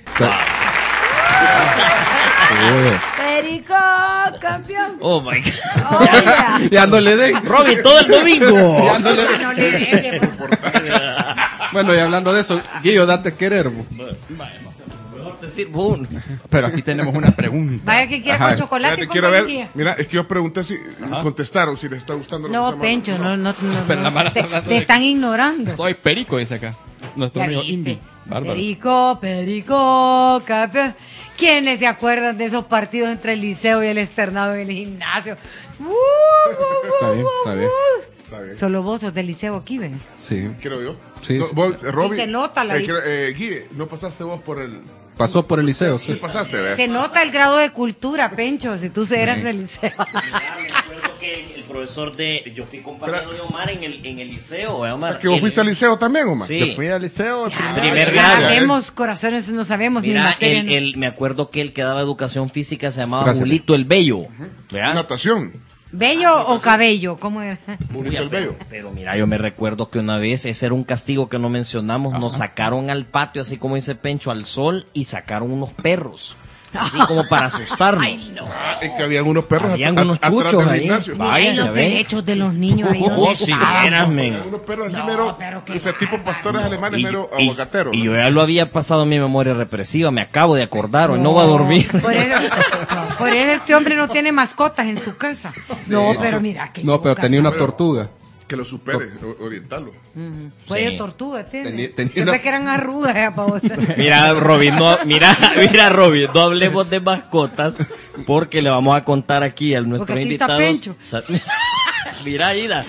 Perico, campeón. Oh my God. Oiga. Ya no le den. Robin, todo el domingo. Ya no le- Ya no le deje, por favor. Bueno, y hablando de eso, Guillo, date querer. bo. decir boom. Pero aquí tenemos una pregunta. Vaya que quiere Ajá. con chocolate Espérate, y con quiero ver. vainilla. Mira, es que yo pregunté si contestaron, si les está gustando lo que No, estamos Pencho, hablando. no, no, no. Pero no. la mala está Te, hablando te de- están ignorando. Soy Perico, dice acá. Nuestro Ya amigo viste. Indy. Bárbaro. Perico, Perico, campeón. ¿Quiénes se acuerdan de esos partidos entre el liceo y el externado en el gimnasio? Uh, uh, uh, Está bien, uh, está bien. uh. Está bien. Solo vos sos del liceo aquí, ¿ven? Sí. Creo yo. Sí, No, sí. vos, eh, Robin, Y se nota la eh, di- quiero- eh, Guille, ¿no pasaste vos por el...? Pasó por el liceo, Sí, sí. pasaste, ¿verdad? Se nota el grado de cultura, Pencho, si tú eras del liceo. Mira, me acuerdo que el, el profesor de... Yo fui compañero de Omar en el, en el liceo, ¿eh, O Omar? sea, que vos El- fuiste al liceo también, Omar. Sí. Yo fui al liceo. Ya, primer- Primer ya grado. sabemos, corazones, no sabemos ni Mira, materia. el, no. el- me acuerdo que el que daba educación física se llamaba Gracias. Julito el Bello. ¿verdad? Natación. ¿Bello o cabello? ¿Cómo era? Bonito el bello. Pero mira, yo me recuerdo que una vez, ese era un castigo que no mencionamos, nos sacaron al patio, así como dice Pencho, al sol y sacaron unos perros. Así como para asustarnos. Ah, es que habían unos perros Habían at- unos atrás chuchos del ahí. gimnasio. Va. Ay, Vaya, los ya ve. derechos de los niños ahí donde Oh, si estaban. vieras, men. Habían unos perros así No, mero, pero qué ese tipo pastores alemanes Y, mero y- aguacateros. y ¿no? yo ya lo había pasado en mi memoria represiva, me acabo de acordar, hoy no voy a dormir. Por eso, no, por eso este hombre no tiene mascotas en su casa. No, pero mira que No, pero tenía una tortuga. Que lo supere, o- orientarlo. Cuello Sí. tortuga tiene. Tenía- tenía Yo una- pensé que eran arrugas esa babosa. Mira, Robin, no, mira, mira, Robin, no hablemos de mascotas porque le vamos a contar aquí a nuestros Porque aquí está invitados. Pencho. Sa- Mira, Aida.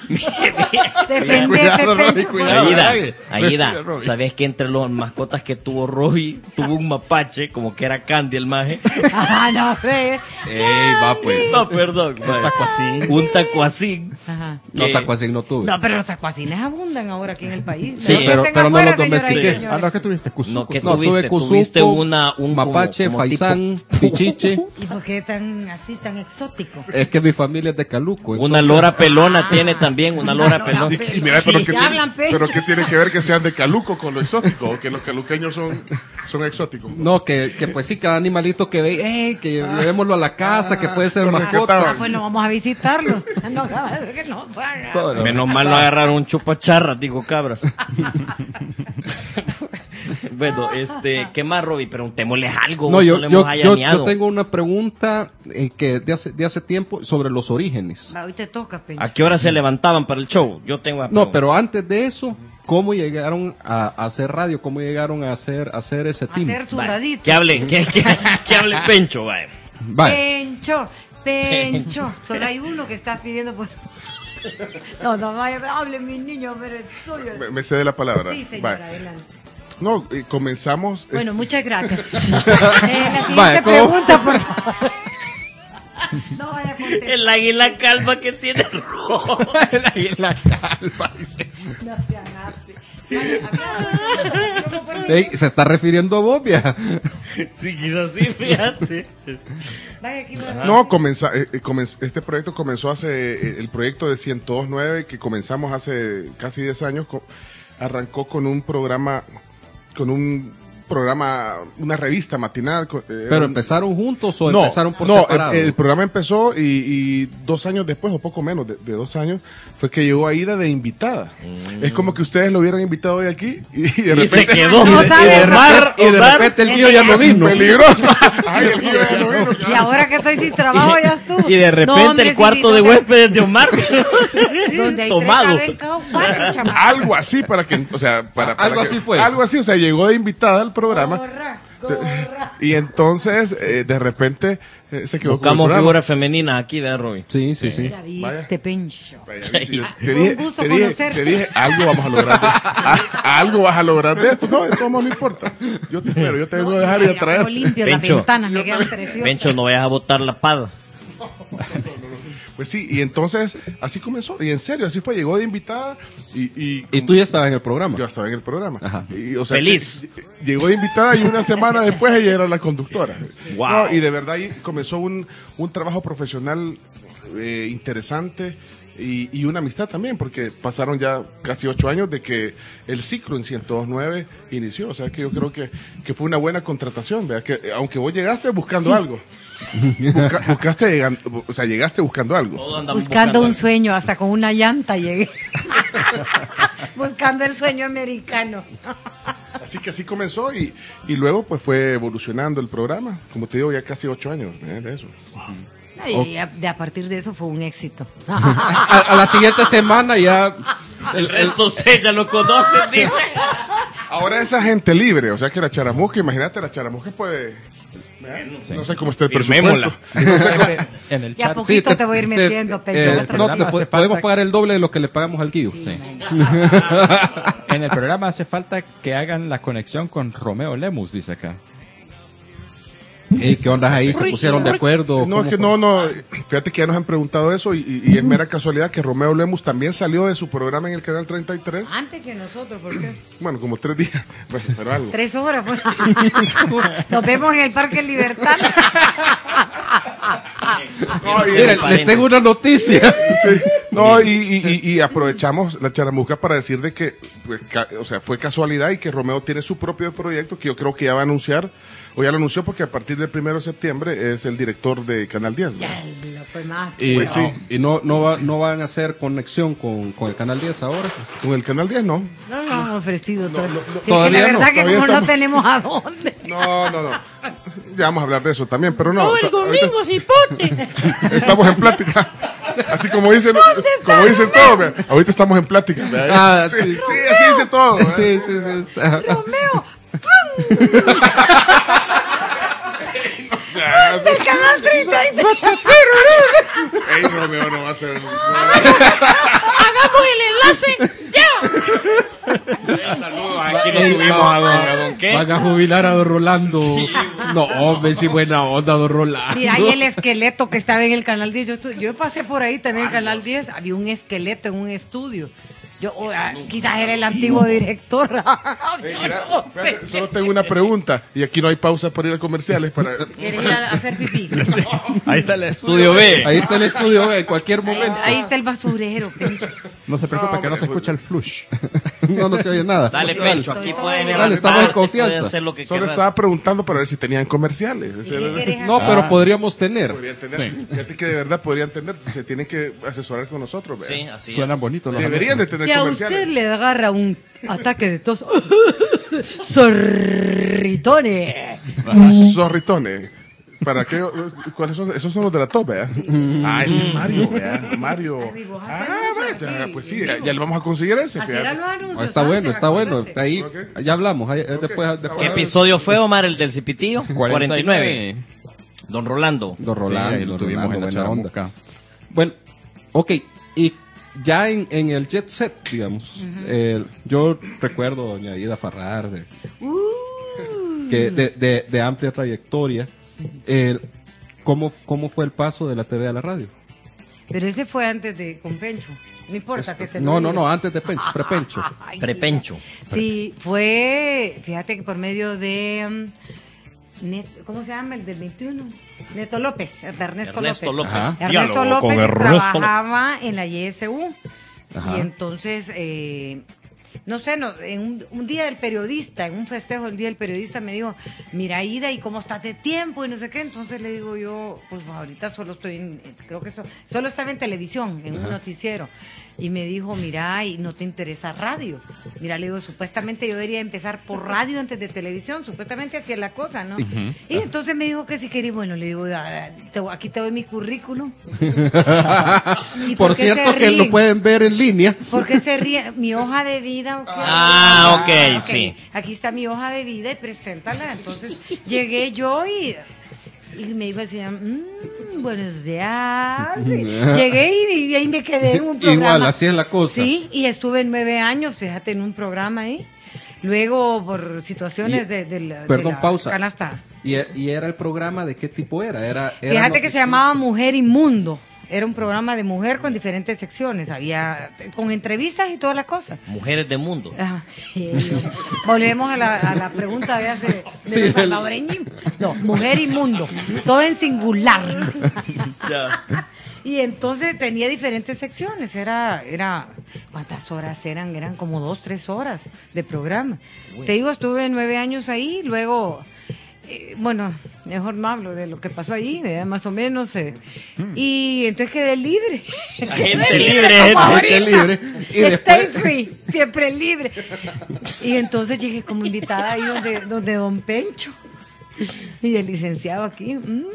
Defendete, Cuidado, Robin, Pencho. cuidado. Aida, Ay, Aida, Robin, Robin. ¿sabes que entre las mascotas que tuvo Robin, tuvo un mapache, como que era Candy el maje? Ah, no, fe. Ey, va pues. No, perdón. maje. tacuacín. Un tacuacín. Ajá. No, que- tacuacín no tuve. No, pero los tacuacines abundan ahora aquí en el país. Sí, Mejor que pero- estén pero no afuera, los señoras y domestiqué. señores. Ah, no, que tuviste Cuzuco. No, que No, tuviste, tuve Cuzuco, tuviste una, un como- mapache, como faisán, tipo- pichiche. ¿Y por qué tan así, tan exótico? Es que mi familia es de Caluco. Una entonces- lora pelona tiene también, una lora lora pelona. pelona. Y mira, pero, Sí, ¿qué ya tiene, hablan Pencho. pero ¿qué tiene que ver que sean de Caluco con lo exótico? O que los caluqueños son, son exóticos. No, que, que pues sí, cada animalito que ve, ey, que llevémoslo a la casa, que puede ser lo mascota. rescataban. Ah, pues no vamos a visitarlo. No, que no salga. Todo lo- Menos mal no agarraron un chupacharras, digo cabras. Bueno, este, ¿qué más, Roby? Preguntémosles algo. No, vos yo, solo yo, hemos yo, hayaneado. yo tengo una pregunta eh, que de hace, de hace tiempo sobre los orígenes. Va, hoy te toca, Pencho. ¿A qué hora se levantaban para el show? Yo tengo una No, pregunta. pero antes de eso, ¿cómo llegaron a, a hacer radio? ¿Cómo llegaron a hacer, a hacer ese team? Hacer su Vaya, radito. que hablen, que, que, que hable Pencho, vaya. Vale. Pencho, Pencho. Solo hay uno que está pidiendo por... No, no, vaya, hable mi niño, pero es suyo. Me, me cede la palabra. Sí, señora, Va. adelante. No, eh, comenzamos. Bueno, es- muchas gracias. Eh, la siguiente Vaya, ¿cómo? pregunta, por favor. No vaya a contestar. El águila calva que tiene rojo. El águila calva, dice. No sean así. Vaya, habla, no puedo- Ey, se está refiriendo a vos, vieja. Sí, quizás sí, fíjate. Vaya, aquí va. No, comenza- eh, eh, comenz- este proyecto comenzó hace, eh, el proyecto de ciento dos punto nueve que comenzamos hace casi diez años, co- arrancó con un programa, con un programa, una revista matinal. co- eh, era ¿Pero un- empezaron juntos o no, empezaron por no, separado? el, el programa empezó y, y dos años después, o poco menos de, de dos años, fue que llegó Aida de invitada. Es como que ustedes lo hubieran invitado hoy aquí y, de Y repente... se quedó. No y, sabe, de Omar, repente, y de Omar. repente el mío ya no vino. ¡Peligroso! Ay, el mío ya no vino. Y ahora que estoy sin trabajo, ya estuvo. Y de repente No, hombre, el sí, cuarto sí, de donde- huéspedes de Omar. Donde hay Tomado. tres cabezas, vaya, chamaco. Algo así para que, o sea, para, para Algo que- así fue. Algo así, o sea, llegó de invitada al programa Gorra, gorra. y entonces eh, de repente eh, se quedó con Buscamos el programa. figuras femeninas aquí, ¿verdad, Roby? Sí, sí, sí. Ya viste, Pencho. Vaya, sí, Ah, te fue dije, un gusto te dije, conocerte. te dije, algo vamos a lograr de esto. A- algo vas a lograr de esto. No, eso no importa. Yo te espero, yo te vengo a dejar y a Mira, traer. como limpio las Pencho. ventanas, me quedan preciosas. Pencho, no vayas a botar la pala. Pues sí, y entonces así comenzó. Y en serio, así fue. Llegó de invitada y. Y, Y tú ya estabas en el programa. Yo estaba en el programa. Ajá. Y, o sea, Feliz. que- llegó de invitada y una semana después ella era la conductora. Wow. No, y de verdad ahí comenzó un, un trabajo profesional eh, interesante y, y una amistad también, porque pasaron ya casi ocho años de que el ciclo en ciento dos punto nueve inició. O sea que yo creo que, que fue una buena contratación. ¿Verdad? Que, eh, aunque vos llegaste buscando algo. Busca- buscaste, llegando- o sea, llegaste buscando algo. Todos andamos Buscando un algo. sueño, hasta con una llanta llegué. Buscando el sueño americano. así que así comenzó y, y luego pues fue evolucionando el programa. Como te digo, ya casi ocho años ¿eh? de eso. Y a, de a partir de eso fue un éxito. A, a la siguiente semana ya... El resto ustedes ya lo conocen, dice. Ahora esa gente libre, o sea que la charamusca, imagínate, la charamusca puede... ¿eh? Sí. No sé cómo está el Firmémosla. presupuesto. En el Y a chat. poquito Sí, te, voy a ir metiendo, te- Pencho. eh, otra no, vez. te hace po- falta- podemos pagar el doble de lo que le pagamos al Guido. Sí. En el programa hace falta que hagan la conexión con Romeo Lemus, dice acá. Ey, ¿qué onda ahí? ¿Se pusieron de acuerdo? No, es que no, no, fíjate que ya nos han preguntado eso y, y- y es mera casualidad que Romeo Lemus también salió de su programa en el canal treinta y tres. Antes que nosotros, por cierto. Bueno, como tres días, pues, pero algo. Tres horas. Pues. Nos vemos en el Parque Libertad. No, y- Miren, les tengo una noticia. Sí. No, y, y- y- y aprovechamos la charamusca para decir de que, pues, ca- o sea, fue casualidad y que Romeo tiene su propio proyecto que yo creo que ya va a anunciar, o ya lo anunció porque a partir del primero de septiembre es el director de Canal diez. ¿verdad? Ya, lo fue más. Y, Pues sí. y no, no, va- no van a hacer conexión con, con el Canal diez ahora. Con el Canal diez no. No nos han ofrecido todo. Sí, es que todavía la no, verdad que todavía como no estamos- tenemos a dónde. No, no, no. Ya vamos a hablar de eso también, pero no. No, el ta- ahorita domingo, cipote. estamos en plática. Así como dicen, como dicen todos, vea. Ahorita estamos en plática. vea. Ah, sí, sí. sí, así dice todo. vea. Sí, sí, sí. Está. Romeo, Ya, del canal treinta y tres. Ey, Romeo no va a ser. Hagamos el enlace. Ya. Saludos, aquí no tuvimos a don, a don qué. Van a jubilar a don Rolando. No, hombre, sí, buena onda, don Rolando. Mira, ahí el esqueleto que estaba en el canal diez. Yo, estu- yo pasé por ahí también en el canal diez. Había un esqueleto en un estudio. Yo, o, ah, quizás era el antiguo director. Ey, Yo mira, no sé. espérate, solo tengo una pregunta y aquí no hay pausa para ir a comerciales. Para... ¿Quieres ir a hacer pipí? Ahí está el Estudio B. Ahí está el estudio en cualquier Ahí, momento. ahí está el basurero, Pencho. No se preocupe No, que no se hombre, escucha el flush. No, no se oye nada. Dale, Pencho, aquí Dale, pueden dale, estamos en levantarte, confianza. pueden hacer lo que Solo quieras. estaba preguntando para ver si tenían comerciales. Ese ¿Y qué era- quieres No, hacer? pero podríamos tener. Podrían tener. Fíjate que de verdad podrían tener. Se tienen que asesorar con nosotros. vea. Sí, así es. Suenan bonitos los Deberían de anuncios. tener Si a comerciales. usted le agarra un ataque de tos, zorritone. Zorritones. ¿Para qué? ¿Cuáles son? Esos son los de la top, ¿verdad? Ah, ese es Mario, ¿verdad? Mario. Ay, vos Ah, hacés vaya, así, pues sí, en ya, vivo. ya le vamos a conseguir ese. Así fíjate. eran los anuncios. Ah, está bueno, antes, está bueno. acordate. Ahí, Ok. ya hablamos. ahí, después, está después- ¿Qué episodio fue, Omar, el del Cipitillo? cuarenta y nueve. Don Rolando. Don Sí, Rolando, ahí lo don tuvimos Rolando, en la buena onda. charamusca. Bueno, ok. Y ya en, en el jet set, digamos, eh, yo recuerdo a doña Ida Farrar, de, que de, de- de amplia trayectoria. eh, ¿cómo, ¿Cómo fue el paso de la T V a la radio? Pero ese fue antes de con Pencho. No importa que te lo No, no, diga. no, antes de Pencho, prepencho. Ay, Prepencho. Sí, fue, fíjate que por medio de, um, Net- ¿cómo se llama? El del veintiuno. Neto López, de Ernesto, Ernesto López. López. Ajá. Ernesto Diálogo con López Ernesto López. trabajaba en la Y S U. Ajá. Y entonces, eh, no sé, no, en un, un día del periodista, en un festejo del día del periodista, me dijo, mira Ida, ¿y cómo estás de tiempo? Y no sé qué. Entonces le digo yo, pues ahorita solo estoy en, creo que so- solo estaba en televisión, en un noticiero. Y me dijo, mira, ¿y no te interesa radio? Mira, le digo, supuestamente yo debería empezar por radio antes de televisión, supuestamente así es la cosa, ¿no? Y entonces me dijo que si quería, bueno, le digo, "Ah, te- aquí te doy mi currículum. ¿Y Por qué cierto se que lo ríen? pueden ver en línea. ¿Por qué se ríe? Mi hoja de vida. ¿o qué? Ah, ok, sí. Aquí está mi hoja de vida y preséntala. Entonces llegué yo y, y me dijo el señor, "Mm, buenos días". Y llegué y, y ahí me quedé en un programa. Igual, así es la cosa. Sí, y estuve nueve años, fíjate, en un programa ahí. Luego, por situaciones Y- de, de la, de Perdón, la pausa. canasta. ¿Y, y era el programa de qué tipo era? Era, era Fíjate que se notici- llamaba Mujer Inmundo. Era un programa de mujer con diferentes secciones. Había con entrevistas y toda la cosa. Mujeres de mundo. Ajá. Y yo- volvemos a la, a la pregunta de hace de Sí, los el- salvadoreños. No, mujer y mundo, todo en singular. Ya. Y entonces tenía diferentes secciones, era, era, ¿cuántas horas eran? Eran como dos, tres horas de programa. Te digo, estuve nueve años ahí, luego eh, bueno, mejor no hablo de lo que pasó ahí, ¿verdad? Más o menos. Eh. Y entonces quedé libre. Gente Quedé libre, como gente ahorita. libre. Y Stay después- free, siempre libre. Y entonces llegué como invitada ahí donde, donde don Pencho. Y el licenciado aquí. mm,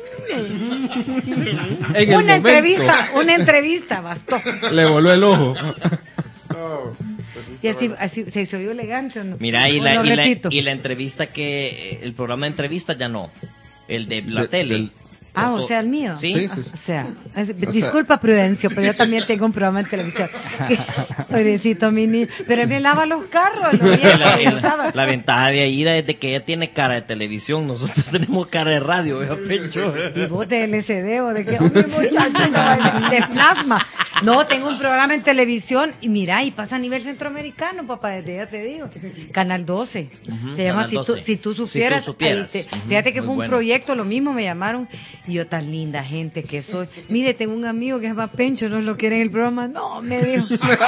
En el una momento, entrevista, una entrevista, bastó. le voló el ojo. No, pues sí Y está así, bueno. así se, se oyó elegante, ¿o no? Mira, y ¿O la, lo y, la, repito? y la entrevista que... eh, El programa de entrevista ya no. El de la De- tele. del- Ah, o Otto- sea, el mío. Sí. Sí, Ah, sí, sí. O sea, es- disculpa Prudencio, pero yo también tengo un programa en televisión. Pobrecito mi niño. Pero él me lava los carros, lo Y viejo, la, y lo la- usaba. la ventaja de Aida es de que ella tiene cara de televisión, nosotros tenemos cara de radio, ¿verdad, Pencho? Y vos de L C D o de qué, hombre, muchacho, no, de, de plasma. No, tengo un programa en televisión y mira, y pasa a nivel centroamericano, papá, desde ya te digo. Canal doce. Se llama Canal si tú, doce. si tú Si tú supieras. supieras. ahí te- Ujú, fíjate que muy fue un bueno. proyecto, lo mismo me llamaron. Y yo, tan linda gente que soy. Mire, tengo un amigo que se llama Pencho, no lo quiere en el programa. No, me dijo.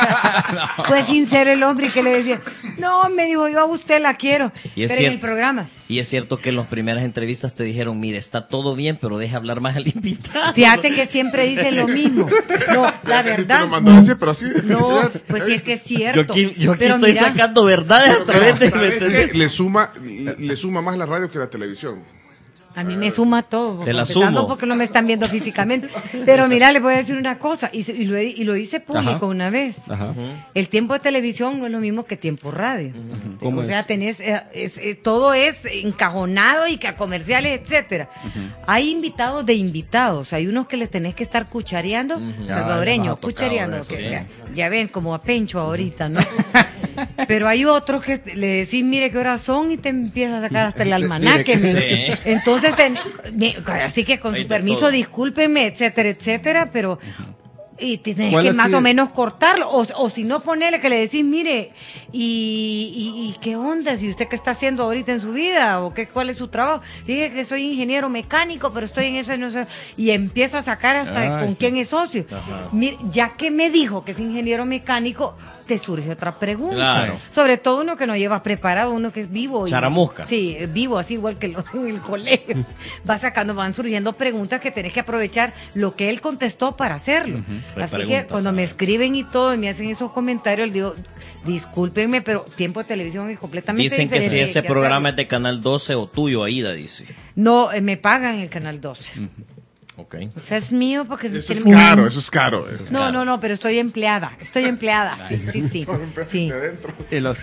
Fue sincero el hombre y que le decía, no, me dijo, yo a usted la quiero. Y es Pero en cierto. el programa. Y es cierto que en las primeras entrevistas te dijeron, mire, está todo bien, pero deja hablar más al invitado. Fíjate que siempre dicen lo mismo. No, la Ni te verdad. lo mandó a decir, pero sí. No, pues sí es que es Yo cierto. aquí, yo aquí Pero estoy mira, sacando verdades a través de... ¿me ¿Sabes entendés? qué? Le suma, le, le suma más la radio que la televisión. a mí me suma todo. Te la empezando sumo. porque no me están viendo físicamente. Pero mira, les voy a decir una cosa, y, se- y lo, y lo hice público Ajá. una vez. Ajá. El tiempo de televisión no es lo mismo que tiempo radio. ¿Cómo O sea, es? tenés, eh, es- eh, todo es encajonado y que a comerciales, etcétera. Hay invitados de invitados, hay unos que les tenés que estar cuchareando, Ya, salvadoreños, ya nos ha tocado cuchareando, eso, que sí. ya, ya ven, como a Pencho ahorita, ¿no? Pero hay otros que le decís, mire qué horas son y te empieza a sacar hasta el almanaque. Sí. Entonces, ten- me- así que con Hay su de permiso, todo. discúlpenme, etcétera, etcétera, pero y tenés ¿Cuál que ha más sido? o menos cortarlo, o, o si no ponerle que le decís, mire, y, y, y qué onda, si usted qué está haciendo ahorita en su vida, o qué, cuál es su trabajo, dije que soy ingeniero mecánico, pero estoy en eso y no sé, y empieza a sacar hasta Ay, con sí. quién es socio. Mire, ya que me dijo que es ingeniero mecánico, te surge otra pregunta. Claro. Sobre todo uno que no lleva preparado, uno que es vivo. y- Charamusca. Sí, vivo, así igual que lo- en el colegio. Va sacando, van surgiendo preguntas que tenés que aprovechar lo que él contestó para hacerlo. Así que Preguntas, cuando a me ver. escriben y todo y me hacen esos comentarios, les digo, discúlpenme, pero tiempo de televisión es completamente Dicen que diferente. si ese que programa hacerlo. es de Canal doce o tuyo, Aida, dice. No, eh, me pagan el Canal doce. Ok. O sea, es mío porque... Eso es tiene- caro, eso es caro. eh. No, no, no, pero estoy empleada. Estoy empleada. Sí, sí, sí. sí. De adentro. Y los...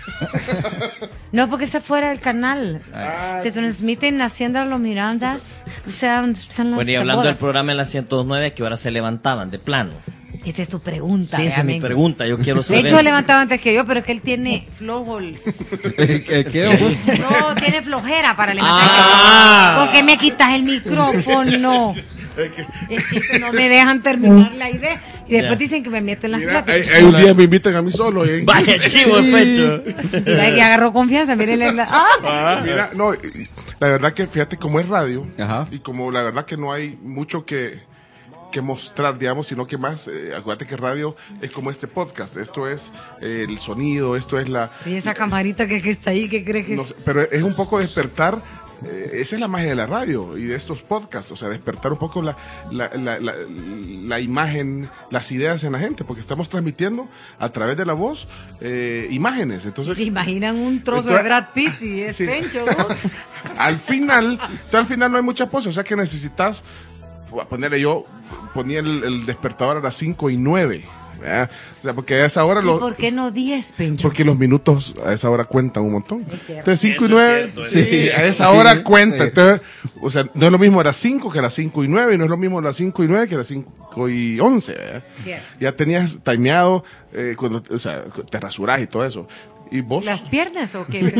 No, porque está fuera del canal. Se transmite en la Hacienda Los Mirandas. O sea, donde están las Bueno, y hablando del bodas. programa en la ciento dos nueve, que ahora se levantaban de plano. Esa es tu pregunta. Sí, esa es mi amigo. pregunta, yo quiero De saber. hecho, levantaba antes que yo, pero es que él tiene flojo. el- ¿Qué- qué? No, tiene flojera para levantar. Ah. ¿Por qué me quitas el micrófono? Es que no me dejan terminar la idea. Y después Ya. dicen que me meto en las Mira, hay, pláticas. hay un día me invitan a mí solo. ¿eh? Vaya chivo el pecho. Mira que agarró confianza. Miren la... ¡Ah! Mira, no, y- la verdad que fíjate como es radio Ajá. y como la verdad que no hay mucho que, que mostrar, digamos, sino que más, eh, acuérdate que radio es como este podcast, esto es eh, el sonido, esto es la... Y esa camarita que, que está ahí, ¿qué crees que no sé, pero es un poco despertar, eh, esa es la magia de la radio y de estos podcasts, o sea, despertar un poco la, la, la, la, la imagen, las ideas en la gente, porque estamos transmitiendo a través de la voz eh, imágenes, entonces... se imaginan un trozo de Entonces- Brad Pitt y es Sí. Pencho, ¿no? Al final, tú al final no hay mucha pose, o sea que necesitas voy a ponerle yo, ponía el, el despertador a las cinco y nueve, ¿verdad? O sea, porque a esa hora ¿Y lo, por qué no diez, Pencho? porque los minutos a esa hora cuentan un montón. Es cierto. Entonces cinco y Eso es nueve, cierto, eso sí, es cierto. a esa hora Sí, cuenta. sí. Entonces, o sea, no es lo mismo a las cinco que a las cinco y nueve, y no es lo mismo a las cinco y nueve que a las cinco y once, ¿verdad? Cierto. Ya tenías timeado, eh, cuando, o sea, te rasurás y todo eso. ¿Y vos? ¿Las piernas o qué?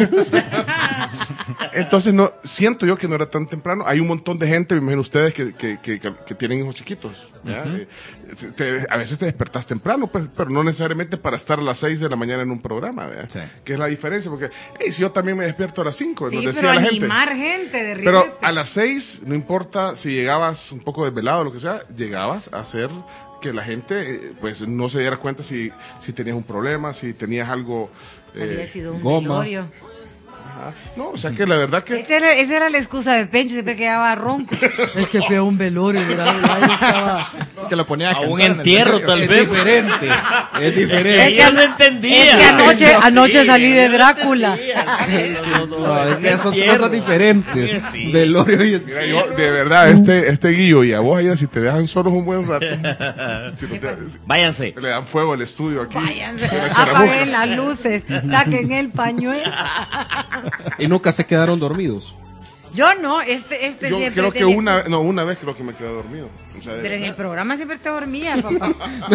Entonces, no, siento yo que no era tan temprano. Hay un montón de gente, me imagino ustedes, que, que, que, que tienen hijos chiquitos. ¿ya? Eh, te- a veces te despertas temprano, pues, pero no necesariamente para estar a las seis de la mañana en un programa. ¿verdad? Sí. Que es la diferencia, porque hey, si yo también me despierto a las cinco, Sí, nos pero decía la gente. animar gente, de Pero ribete. a las seis, no importa si llegabas un poco desvelado o lo que sea, llegabas a hacer que la gente eh, pues no se diera cuenta si, si tenías un problema, si tenías algo... eh, Había sido un goma. velorio. Ajá. No, o sea que la verdad que... Esa era, esa era la excusa de Pencho, siempre quedaba ronco. Es que fue a un velorio, ¿verdad? Yo estaba... Que lo ponía a, A un cantar en el entierro, medio. tal Es vez. diferente. Es diferente. Es que Ella no entendía. Es que anoche, anoche Sí, salí de ella no Drácula. entendía. Sí, no, no, No, es que son entierro. cosas diferentes. Sí. Velorio y Mira, yo, de verdad, este, este Guillo y a vos, allá, si te dejan solos un buen rato, si no te- si- Váyanse. le dan fuego al estudio aquí. Váyanse, en la Charamusca. apaguen las luces, saquen el pañuelo. Y nunca se quedaron dormidos. Yo no, este, este Yo siempre creo que tenía- una, no, una vez creo que me quedé dormido. O sea, de Pero en el verdad. programa siempre te dormía, papá.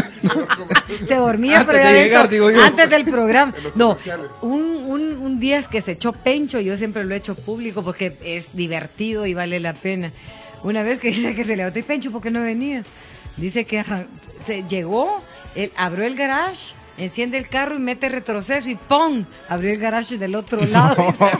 Se dormía, Antes pero de ya llegar, dentro- digo yo. antes del programa. los No, comerciales. un, un, un día es que se echó Pencho, yo siempre lo he hecho público porque es divertido y vale la pena. Una vez que dice que se levantó y Pencho, ¿por qué no venía? Dice que arran- se llegó, él abrió el garage, enciende el carro y mete retroceso y ¡pum! Abrió el garage del otro lado. y se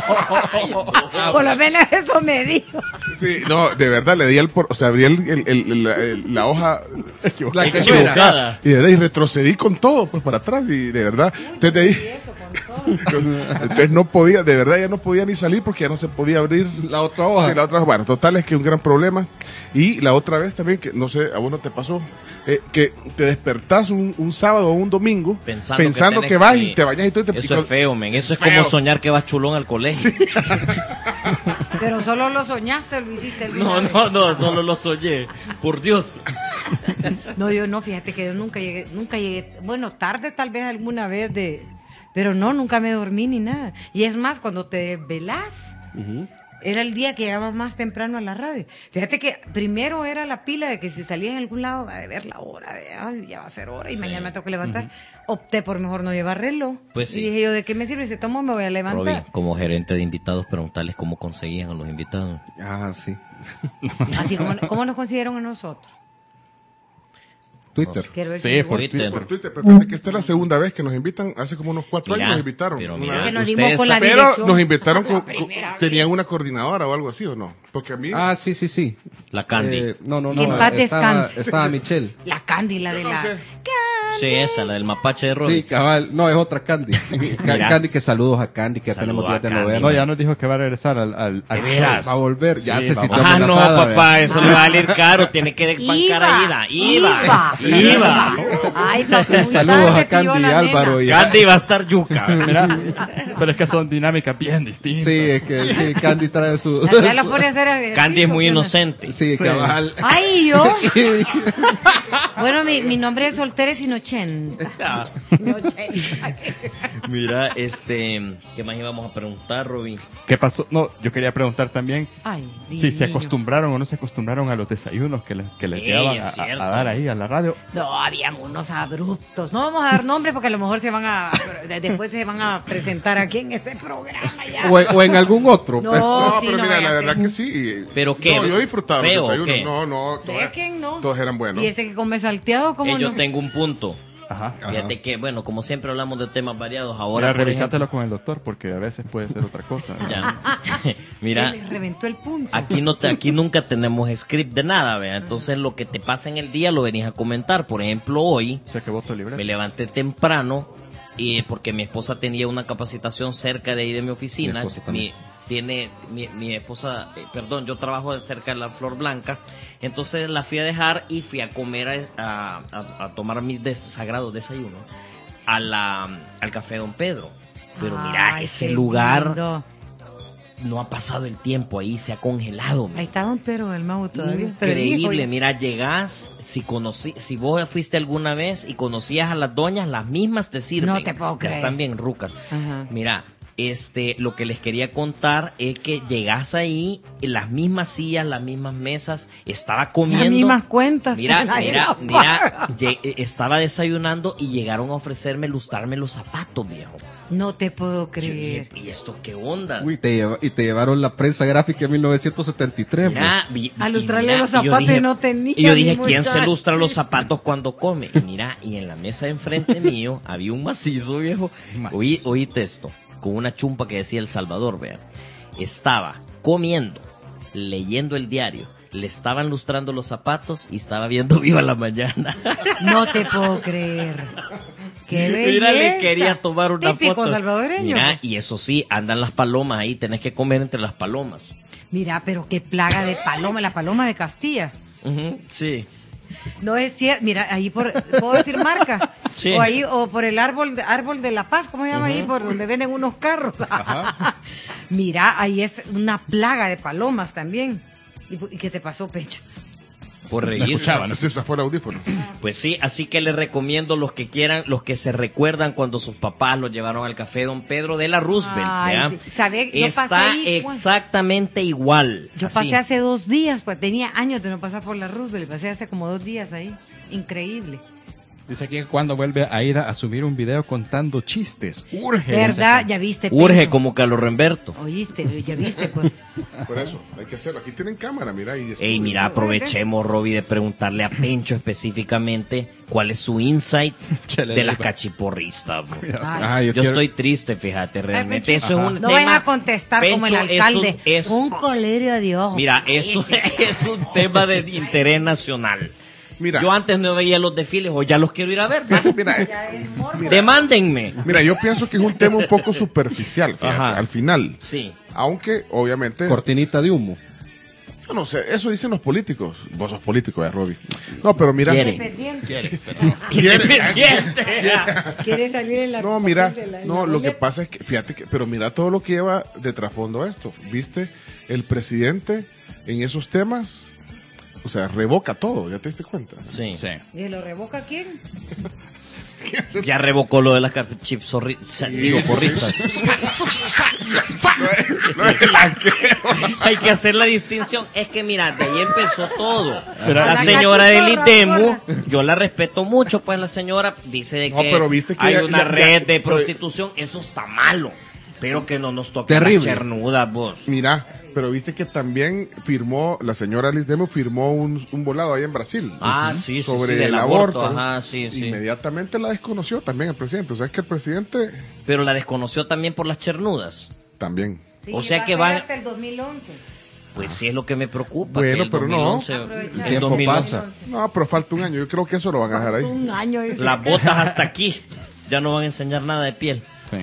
fue. Por lo menos eso me dijo. Sí, no, de verdad, le di el por, o sea, abrí el, el- el- el- la, el- la hoja La que Equivocada. y de verdad, y retrocedí con todo, pues para atrás, y de verdad, entonces, de ahí- entonces no podía, de verdad ya no podía ni salir porque ya no se podía abrir La otra hoja. sí, la otra, bueno, total es que un gran problema. Y la otra vez también, que no sé, a vos no te pasó, eh, que te despertás un, un sábado o un domingo Pensando, pensando que, que, tenés- vas sí. y te bañas y todo. Y te, Eso es feo, men. Eso es Feo. como soñar que vas chulón al colegio. Pero solo lo soñaste o lo hiciste alguna No, vez? no, no, solo lo soñé. Por Dios. No, yo no, fíjate que yo nunca llegué, nunca llegué, bueno, tarde tal vez alguna vez de, pero no, nunca me dormí ni nada. Y es más, cuando te velás, era el día que llegaba más temprano a la radio. Fíjate que primero era la pila de que si salía en algún lado, a ver la hora, de, ay, ya va a ser hora y mañana me tengo que levantar. Opté por mejor no llevar reloj. Pues sí. Y dije yo, ¿de qué me sirve? Si tomo me voy a Roby, levantar. como gerente de invitados, preguntarles cómo conseguían a los invitados. Ah, sí. Así como, ¿cómo nos consiguieron a nosotros? Twitter. Quiero ver Sí, si- por Twitter. Por Twitter, pero fíjate que esta es la segunda vez que nos invitan, hace como unos cuatro Mira, años nos invitaron. pero Una mira, vez. que nos ustedes dimos con la saben- Pero dirección. nos invitaron con, La con- primera vez. tenían una coordinadora o algo así, ¿o no? Porque a mí, Ah, sí, sí, sí. La Candy. Eh, no, no, no. Que en paz estaba, descanse. estaba Michelle. La cándila de no la... sé. Sí, esa, la del mapache de Roby. Sí, cabal. No, es otra Candy. Ca- Mira. Candy, que saludos a Candy, que ya Saludos tenemos días a de Candy. no No, verla. ya nos dijo que va a regresar al, al, al ¿De show. veras? Va a volver. Ya Sí, se va- sintió Ah, no, amenazada, papá, vea. eso le va a salir caro. Tiene que bancar a Ida. Iba. Iba. Ay, papi, muy Saludos tarde a Candy pidió y la Álvaro. nena. Y Candy va a estar yuca. Mira, pero es que son dinámicas bien distintas. Sí, es que sí, Candy trae su. Ya lo pone a hacer ejercicio, Candy es muy ¿qué onda? inocente. Sí, cabal. Ay, yo. Bueno, mi, mi nombre es soltera es Inochenta. Inochenta. Mira, este, ¿qué más íbamos a preguntar, Roby? ¿Qué pasó? No, yo quería preguntar también Ay, si Dios se mío. acostumbraron o no se acostumbraron a los desayunos que les, que les Sí, llevaban es a, a- cierto. a dar ahí a la radio. No, habían unos abruptos. No vamos a dar nombres porque a lo mejor se van a. Después se van a presentar aquí en este programa ya. O, en- o en algún otro. No, pero- No, sí, pero no mira, vaya la a verdad ser. que sí. ¿Pero qué? No, yo disfrutaba los ¿Feo o desayunos. qué? No, no. todos- ¿De quién no? Todos eran buenos. Y este que come salteado, ¿cómo Eh, yo no? tengo un punto. Ajá. Fíjate que, bueno, como siempre hablamos de temas variados, ahora Ahora por revisátelo con el doctor porque a veces puede ser otra cosa. ejemplo, ya. Mira, Se le reventó el punto. aquí no te, aquí nunca tenemos script de nada, vea. Entonces lo que te pasa en el día lo venís a comentar. Por ejemplo, hoy O sea que voto libre. me levanté temprano y porque mi esposa tenía una capacitación cerca de ahí de mi oficina. Mi esposa también. Mi- tiene mi, mi esposa, eh, perdón, yo trabajo cerca de la Flor Blanca. Entonces la fui a dejar y fui a comer a, a- a tomar mi des- sagrado desayuno a la, al café Don Pedro. Pero mira, Ay, ese qué lugar lindo. no ha pasado el tiempo ahí, se ha congelado. Ahí está Don Pedro del Mau todavía. pero el hijo Increíble, ya- mira, llegás, si conocí, si vos fuiste alguna vez y conocías a las doñas, las mismas te sirven. No te puedo Ya creer. están bien rucas. Ajá. Mira, este, lo que les quería contar es que llegás ahí, en las mismas sillas, las mismas mesas, estaba comiendo. Las mismas cuentas. Mira, Nadie mira, las mira, paga. lle- estaba desayunando y llegaron a ofrecerme lustrarme los zapatos, viejo. No te puedo Yo dije, creer. ¿y esto qué ondas? Uy, te lleva- y te llevaron la prensa gráfica en mil novecientos setenta y tres. Mira, vi- A y lustrarle mira, los y yo zapatos dije- y no tenía, Y yo dije, mi ¿quién se muchacho? lustra los zapatos cuando come? Y mira, y en la mesa de enfrente mío había un macizo, viejo. Macizo. Oí, oíste esto, con una chumpa que decía El Salvador, vea. Estaba comiendo, leyendo el diario, le estaban lustrando los zapatos y estaba viendo Viva la Mañana. No te puedo creer. Qué Mira, le belleza. quería tomar una Típico foto. salvadoreño. Mira, y eso sí, andan las palomas ahí, tenés que comer entre las palomas. Mira, pero qué plaga de paloma, la paloma de Castilla. Ujú, sí. No es cierto, mira, ahí por, ¿puedo decir marca? Sí. O ahí, o por el árbol, árbol de la paz, ¿cómo se llama ahí? Por donde venden unos carros. Mira, ahí es una plaga de palomas también. ¿Y, y qué te pasó, Pecho? Por No reírse. escuchaban, ese se fue el audífono. Pues sí, así que les recomiendo los que quieran, los que se recuerdan cuando sus papás los llevaron al café Don Pedro de la Roosevelt. Ay, ¿ya? sí. ¿Sabe? Yo Está pasé ahí, pues. exactamente igual. Yo así. pasé hace dos días, pues tenía años de no pasar por la Roosevelt, pasé hace como dos días ahí. Increíble. Dice aquí que cuando vuelve Aida a subir un video contando chistes. Urge. ¿Verdad? Ya viste. Urge Pedro. como Carlos Remberto. Oíste, ya viste, pues. Por eso, hay que hacerlo. Aquí tienen cámara, mira. Y Ey, mira, aprovechemos, Robbie, de preguntarle a Pencho específicamente cuál es su insight Chele, de las Leiva. cachiporristas, bro. Ay. Ah, Yo, yo quiero- estoy triste, fíjate, realmente. Pencho. Eso es un No tema... vayas a contestar como el Pencho, es un- alcalde. es- Un colerio de ojos. Mira, eso es un tema de interés nacional. Mira. Yo antes no veía los desfiles, hoy ya los quiero ir a ver. ¿va? Mira, eh, Demándenme. mira, yo pienso que es un tema un poco superficial, fíjate, Ajá. al final. Sí. Aunque, obviamente, Cortinita de humo. yo no sé, eso dicen los políticos. Vos sos político, ya, Robbie. No, pero mira. Quiere. Independiente. Independiente. Quiere salir en la No, mira, de la- en no, la lo que boleta. pasa es que, fíjate que, pero mira todo lo que lleva de trasfondo esto. ¿Viste? El presidente en esos temas, o sea, revoca todo, ¿ya te diste cuenta? Sí. Sí. ¿Y lo revoca quién? Ya revocó lo de las cachiporristas. Digo, porristas. No es el arquero. Hay que hacer la distinción. Es que mira, de ahí empezó todo. Pero- La La señora del cachiporra, ITEMU, porra. yo la respeto mucho, pues la señora dice de No, que, pero viste que hay ya- una ya- red ya- de pero- prostitución. Eso está malo. Pero que no nos toque Terrible. la chernuda, vos. Mira, pero viste que también firmó, la señora Alice Demo firmó un, un volado ahí en Brasil. Ah, Ujú. sí, sí, sobre sí, del el aborto, aborto. ajá, sí, sí. Inmediatamente la desconoció también el presidente. O sea, es que el presidente Pero la desconoció también por las chernudas. también. Sí, O sea va a que ser van- hasta el dos mil once. Pues sí es lo que me preocupa. Bueno, que el pero no. dos mil once, Aprovechar. el Tiempo dos mil once, pasa. No, pero falta un año. Yo creo que eso lo van a dejar ahí. Un año. dice. Las botas hasta aquí. Ya no van a enseñar nada de piel. Sí.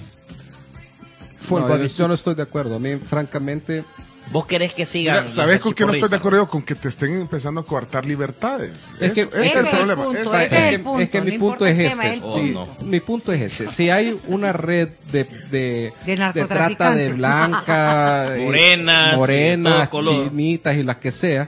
No, yo, yo no estoy de acuerdo. A mí, francamente, ¿Vos querés que sigan? Mira, ¿sabes las con qué no estoy de cachiporristas? acuerdo yo? Con que te estén empezando a coartar libertades. Es que- Eso- ese ese es el problema. punto, Eso- ese es, es que, el punto, es que mi no punto importa es el tema, este. es el Sí, punto. mi punto es ese. Si hay una red de, de, De trata de narcotraficantes. blanca, eh, Morenas, morenas, y todo color. chinitas y las que sea,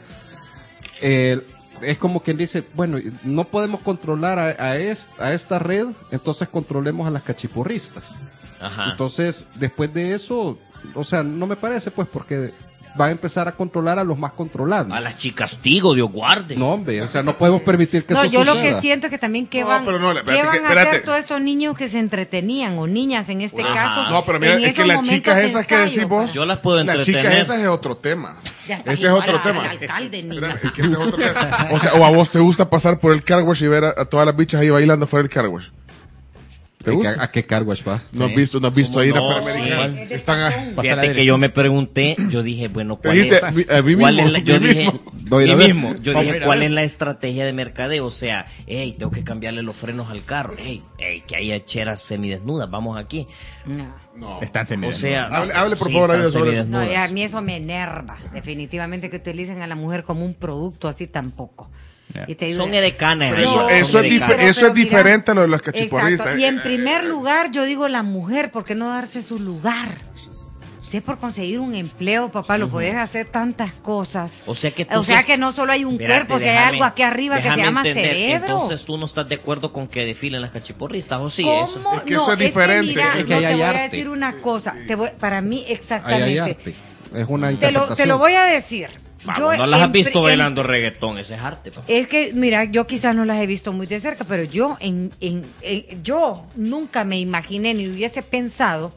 eh, es como quien dice, bueno, no podemos controlar a, a, est- a esta red, entonces controlemos a las cachiporristas. Ajá. Entonces, después de eso, o sea, no me parece, pues, porque va a empezar a controlar a los más controlables. A las chicas Tigo, Dios guarde. No, hombre, o sea, no podemos permitir que No, eso yo lo suceda. que siento es que también qué No, van, pero no, qué espérate, van que- a espérate. hacer todos estos niños que se entretenían, o niñas en este Ajá. caso. No, pero mira, en es que esos las momentos chicas de esas que ensayo, decís vos, pues. Yo las puedo las entretener. chicas esas es otro tema. Ya está Ese es igual otro al- tema. al alcalde, niña. Espérame, es que ese es otro tema. O sea, o a vos te gusta pasar por el car wash y ver a, a todas las bichas ahí bailando fuera del car wash. ¿Te ¿A qué- gusta? ¿A qué car wash vas? ¿No has Sí. visto, no has visto ¿Cómo ahí no? la Panamericana? Sí. Están a- Pasa la Fíjate que dirección. yo me pregunté, yo dije, bueno, Te ¿cuál dijiste, es? a mí- a mí ¿Cuál mismo, es la- yo a mí dije, mismo. Voy a ir a mí ver. mismo, yo Vamos a dije, ir a ¿cuál ver. es la estrategia de mercadeo? O sea, hey, tengo que cambiarle los frenos al carro. Hey, hey, que haya cheras semidesnudas, vamos aquí. No. No. Están O semidesnudos. sea, Hable- hable, por sí, favor, están Aida, sobre eso. semidesnudas. No, y a mí eso me enerva, definitivamente, que utilicen a la mujer como un producto, así tampoco. Ya. Y te digo- Son edecanes. Pero ahí, eso, son eso es, edecanes. difer- pero- eso pero es mira, diferente a lo de las cachiporristas. Exacto. Y en Eh, primer lugar, yo digo la mujer, ¿por qué no darse su lugar? Si es por conseguir un empleo, papá, lo podés hacer tantas cosas. O sea que tú O sea sos- que no solo hay un Espérate, cuerpo, si hay déjame- algo aquí arriba que se déjame llama entender. cerebro. Entonces tú no estás de acuerdo con que desfilen las cachiporristas, ¿o sí? ¿Cómo? Eso. Es que eso es diferente. mira, Es que no, ahí te hay voy a arte. decir una cosa. Te voy- para mí, Ahí exactamente. hay arte. Es una Te lo, interpretación. te lo voy a decir. Vamos, Yo no las has en visto pri- en- bailando reggaetón, ese es arte. papá. Es que, mira, yo quizás no las he visto muy de cerca, pero yo en, en, en- yo nunca me imaginé ni hubiese pensado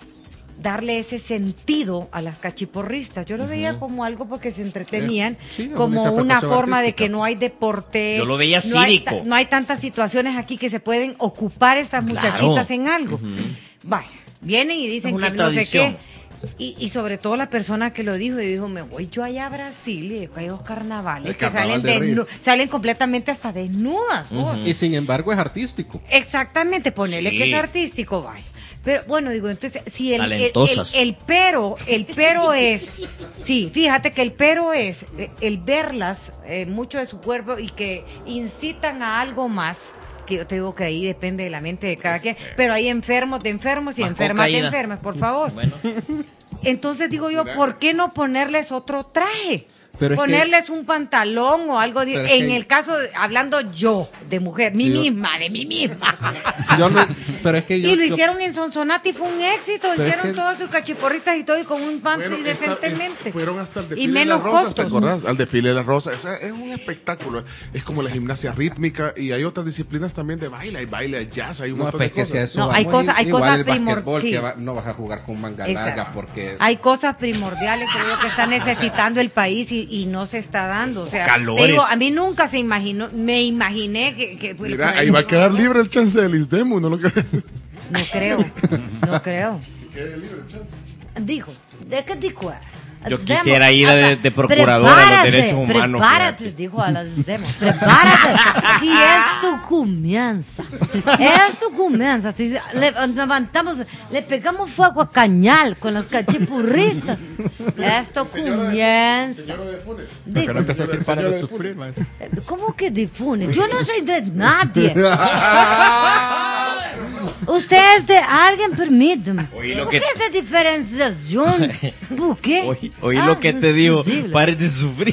darle ese sentido a las cachiporristas. Yo lo veía como algo porque se entretenían, Eh, sí, es como una una interpretación forma de artística. que no hay deporte. Yo lo veía no hay cívico. ta- no hay tantas situaciones aquí que se pueden ocupar estas Claro. muchachitas en algo. Ujú. Vaya, vienen y dicen Es una que no sé tradición. qué. Y, y sobre todo la persona que lo dijo, y dijo, me voy yo allá a Brasil y hay dos carnavales El que carnaval salen, de Río. desnu- salen completamente hasta desnudas. vos. Y sin embargo es artístico. Exactamente, ponerle Sí. que es artístico, vaya. Pero bueno, digo, entonces, si el, el, el, Talentosas. el pero, el pero es, sí, fíjate que el pero es eh, el verlas, eh, mucho de su cuerpo y que incitan a algo más, que yo te digo que ahí depende de la mente de cada quien, pero hay enfermos de enfermos y Más enfermas de cocaína. enfermas, por favor. Bueno, Entonces digo yo, ¿por qué no ponerles otro traje? Pero es Ponerles un pantalón o algo, de- Pero es en que- el caso, de- hablando yo, de mujer, mi Sí, yo- misma, de mí misma. Yo no- pero es que yo, y lo yo- hicieron en Sonsonate y fue un éxito. Pero Hicieron es que- todos sus cachiporristas y todo y con un pan Bueno, sí esta- decentemente. es- fueron hasta el desfile y de menos las rosas, costos. ¿te acordás? Al desfile de las rosas. O sea, es un espectáculo. Es como la gimnasia rítmica y hay otras disciplinas también de baile. Hay baile, hay jazz, hay un no, montón pues de que cosas. sea eso. No, hay vamos, cosas- hay igual cosas el primor- basquetbol, sí. que va- no vas a jugar con manga Exacto. larga porque Hay cosas primordiales creo yo, que está necesitando el país y, y no se está dando. O sea, Calores. te digo, a mí nunca se imaginó, me imaginé que... que Mira, ahí va a quedar libre el chance del ISDEMU, ¿no lo que? No creo, no creo. Dijo, ¿de qué dijo? Yo Demo, quisiera ir a de- de procuradora de los prepárate, derechos humanos, Prepárate, fíjate. dijo a las demos, prepárate, que es tu comienza, es tu comienza. Si le, levantamos, le pegamos fuego a Cañal con las cachipurristas, es tu comienza. Lo que no empezó a decir para Señora de de sufrir, man. ¿Cómo que difune? Yo no soy de nadie. Usted es de alguien, permíteme. Oí lo ¿Por que- qué esa diferenciación? ¿Por qué? oí, oí Ah, lo que no te es digo. posible. Pare de sufrir.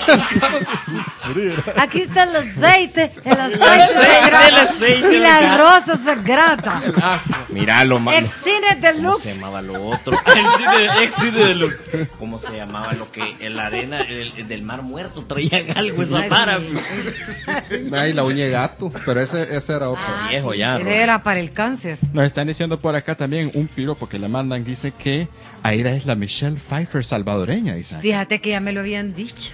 Aquí está el aceite, el aceite, aceite, sagrado el aceite y de la gas. rosa sagrada. Mira lo más. Excine ¿Cómo se Deluxe. llamaba lo otro? El cine, ex cine de lo- ¿Cómo se llamaba lo que en la arena el- el del mar muerto traían algo esa Ay, para? sí. ay, la uña de gato, pero ese, ese era otro. Ah, viejo sí, ya, ese Robert. era para el cáncer. Nos están diciendo por acá también un piropo que le mandan. Dice que Aida es la Michelle Pfeiffer salvadoreña, Isaac. Fíjate que ya me lo habían dicho.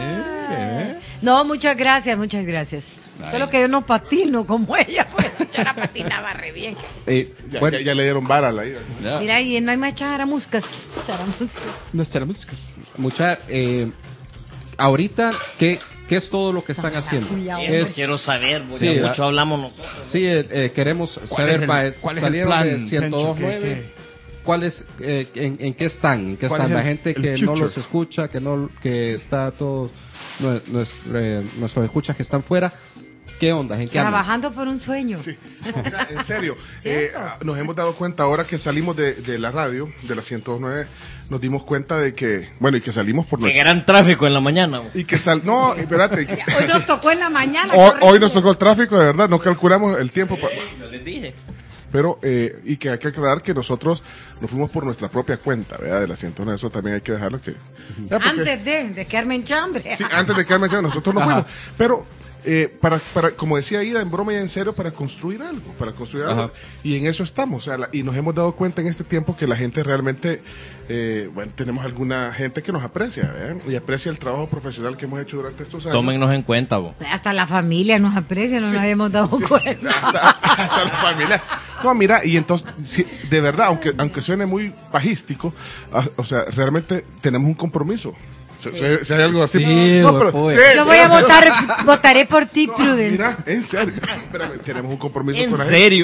Mire. No, muchas gracias, muchas gracias. Ay. Solo que yo no patino como ella, pues la patinaba re bien. Eh, Ya, bueno, ya- ya le dieron vara a la ida. Ya. Mira, y no hay más charamuscas. Charamuscas. Nuestra música. mucha, eh, ahorita, ¿qué, ¿qué es todo lo que están haciendo? Cuya Eso Es- quiero saber, porque Sí, mucho ah. hablamos nosotros. Sí, eh, eh, queremos ¿Cuál saber, es el- Baez, cuál es el salieron plan, de ciento dos Pencho? ¿Qué- nueve. ¿Cuál es, eh, en, en qué están? ¿En qué ¿Cuál están es la el- gente el que no future? los escucha, que no que está todo nue- nuestro, eh, nuestros escuchas que están fuera? ¿Qué onda? ¿En qué andan? Trabajando por un sueño. Sí. Mira, en serio, eh, nos hemos dado cuenta ahora que salimos de, de la radio, de la ciento dos nueve, nos dimos cuenta de que, bueno, y que salimos por Que nuestra... gran tráfico en la mañana. Y que sal... No, espérate. que- Hoy nos tocó en la mañana. hoy, correcto. hoy nos tocó el tráfico, de verdad, no calculamos el tiempo. pa- Yo les dije. Pero, eh, y que hay que aclarar que nosotros nos fuimos por nuestra propia cuenta, ¿verdad? De la ciento nueve, eso también hay que dejarlo que... Ya, porque- Antes de, de quedarme en chambre. Sí, antes de quedarme allá, nosotros nos fuimos. Pero, eh, para, para, como decía Ida, en broma y en serio, para construir algo, para construir algo. Ajá. Y en eso estamos. O sea, la- y nos hemos dado cuenta en este tiempo que la gente realmente, eh, bueno, tenemos alguna gente que nos aprecia, ¿verdad? Y aprecia el trabajo profesional que hemos hecho durante estos años. Tómennos en cuenta, vos. Hasta la familia nos aprecia, no nos habíamos dado cuenta. Hasta, hasta la familia. No, mira, y entonces, sí, de verdad, aunque, aunque suene muy bajístico, ah, o sea, realmente tenemos un compromiso. Si, si- si hay algo así. Sí, no, pero, pues. sí, Yo voy a pero- votar, votaré por ti, No, Prudence. mira, en serio. Espérame, tenemos un compromiso En con la gente. serio.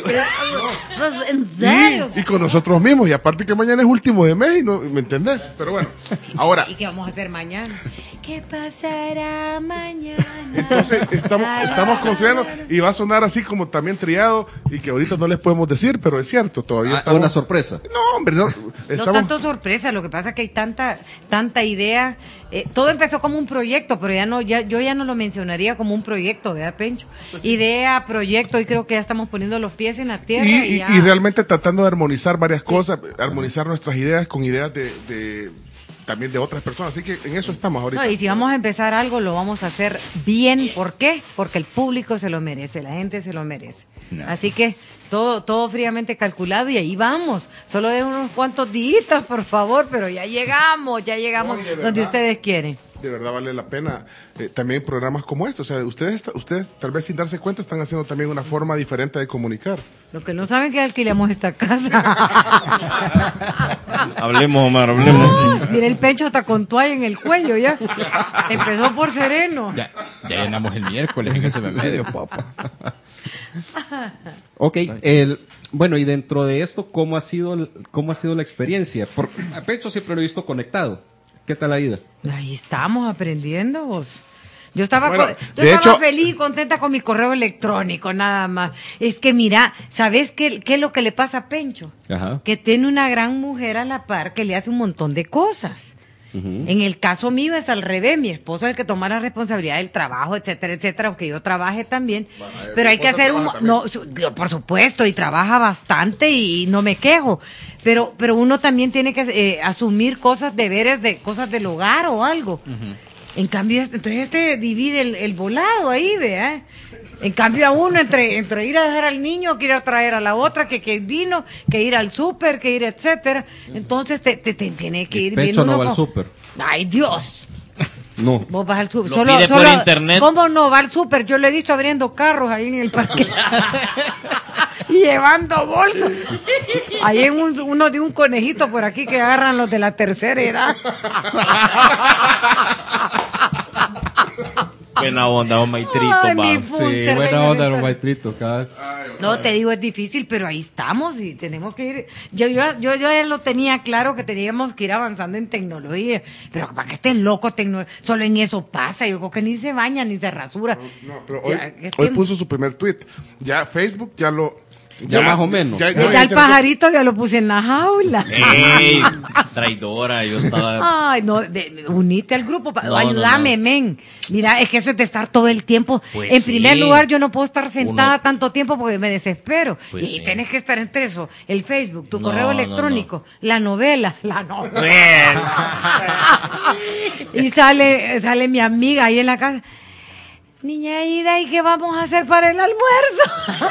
Pues, en serio. Y con nosotros mismos. Y aparte que mañana es último de mes, y no, ¿me entendés? Pero bueno, ahora, ¿Y qué vamos a hacer mañana? ¿Qué pasará mañana? entonces estamos, estamos construyendo y va a sonar así como también triado y que ahorita no les podemos decir, pero es cierto, todavía Ah, estamos... una sorpresa. No, hombre, no. No Estamos... tanto sorpresa, lo que pasa es que hay tanta tanta idea. Eh, todo empezó como un proyecto, pero ya no, ya yo ya no lo mencionaría como un proyecto, ¿verdad, Pencho? Idea, proyecto, y creo que ya estamos poniendo los pies en la tierra. Y, Y, y- ya. y realmente tratando de armonizar varias cosas, armonizar nuestras ideas con ideas de, de- también de otras personas. Así que en eso estamos ahorita. No, y si vamos a empezar algo, lo vamos a hacer bien. ¿Por qué? Porque el público se lo merece, la gente se lo merece. No. Así que todo todo fríamente calculado y ahí vamos. Solo de unos cuantos días, por favor, pero ya llegamos, ya llegamos No, y de donde verdad. ustedes quieren. De verdad vale la pena eh, también programas como este. O sea, ustedes, ustedes tal vez sin darse cuenta están haciendo también una forma diferente de comunicar. Lo que no saben es que alquilamos esta casa. Hablemos, Omar, hablemos. Mira el Pencho hasta con toalla en el cuello ya. Empezó por sereno. Ya, ya llenamos el miércoles en ese medio, papá. Ok, el, bueno, y dentro de esto, ¿cómo ha sido, el- cómo ha sido la experiencia? Porque a Pecho siempre lo he visto conectado. ¿Qué tal la ida? Ahí estamos aprendiendo vos. Yo estaba, Bueno, co- yo de estaba hecho- feliz y contenta con mi correo electrónico, nada más. Es que mira, ¿sabes qué, qué es lo que le pasa a Pencho? Ajá. Que tiene una gran mujer a la par que le hace un montón de cosas. En el caso mío es al revés, mi esposo es el que toma la responsabilidad del trabajo, etcétera, etcétera, aunque yo trabaje también. Pero hay que esposa hacer un... trabaja No, su- yo, por supuesto, y trabaja bastante y, no me quejo. Pero pero uno también tiene que eh, asumir cosas, deberes de cosas del hogar o algo. En cambio, este- entonces este divide el, el volado ahí, vea. En cambio a uno, entre, entre ir a dejar al niño, que ir a traer a la otra, que, que vino, que ir al súper, que ir, etcétera. Entonces te, te, te tiene que ir Pencho viendo no uno va al como- súper. Ay, Dios. No. Vos vas al súper. Lo pide por internet. ¿Cómo no va al súper? Yo lo he visto abriendo carros ahí en el parque. Y llevando bolsos. Ahí en un- uno de un conejito por aquí que agarran los de la tercera edad. Buena onda, don Maitrito, Ay, va. mi Sí, punta, buena reina onda de los esta- maitritos, cabal. No, te digo, es difícil, pero ahí estamos y tenemos que ir. Yo, yo, yo, yo ya lo tenía claro que teníamos que ir avanzando en tecnología, pero para que estés loco, tecno- solo en eso pasa. Yo creo que ni se baña ni se rasura. No, pero hoy, Ya, es hoy que- puso su primer tweet. Ya Facebook ya lo... Ya más o menos. Ya, Ya, no, ya el tiene- pajarito ya lo puse en la jaula. ¡Ey! Traidora, yo estaba... Ay, no, de- unite al grupo, pa- No, ayúdame, no, no. men. Mira, es que eso es de estar todo el tiempo. Pues en sí. primer lugar, yo no puedo estar sentada Uno- tanto tiempo porque me desespero. Pues y sí. tienes que estar entre eso, el Facebook, tu No, correo no, electrónico, la novela, la novela. Bueno. Y sale, sale mi amiga ahí en la casa. Niña Ida, ¿y qué vamos a hacer para el almuerzo?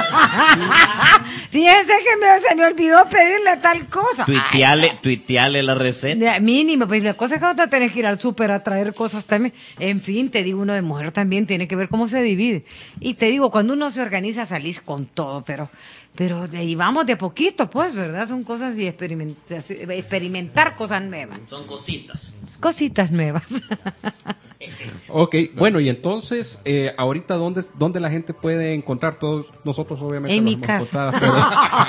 Fíjense que me, se me olvidó pedirle tal cosa. Tuiteale, tuiteale la receta. Ya, mínimo, pues la cosa es que vas a tener que ir al súper a traer cosas también. En fin, te digo, uno de mujer también tiene que ver cómo se divide. Y te digo, cuando uno se organiza salís con todo, pero pero de ahí vamos de poquito, pues, ¿verdad? Son cosas y experimentar, experimentar cosas nuevas. Son cositas. Cositas nuevas. Ok, bueno, y entonces, eh, ahorita, ¿dónde, ¿dónde la gente puede encontrar todos? Nosotros, obviamente, En los mi hemos casa. encontrado,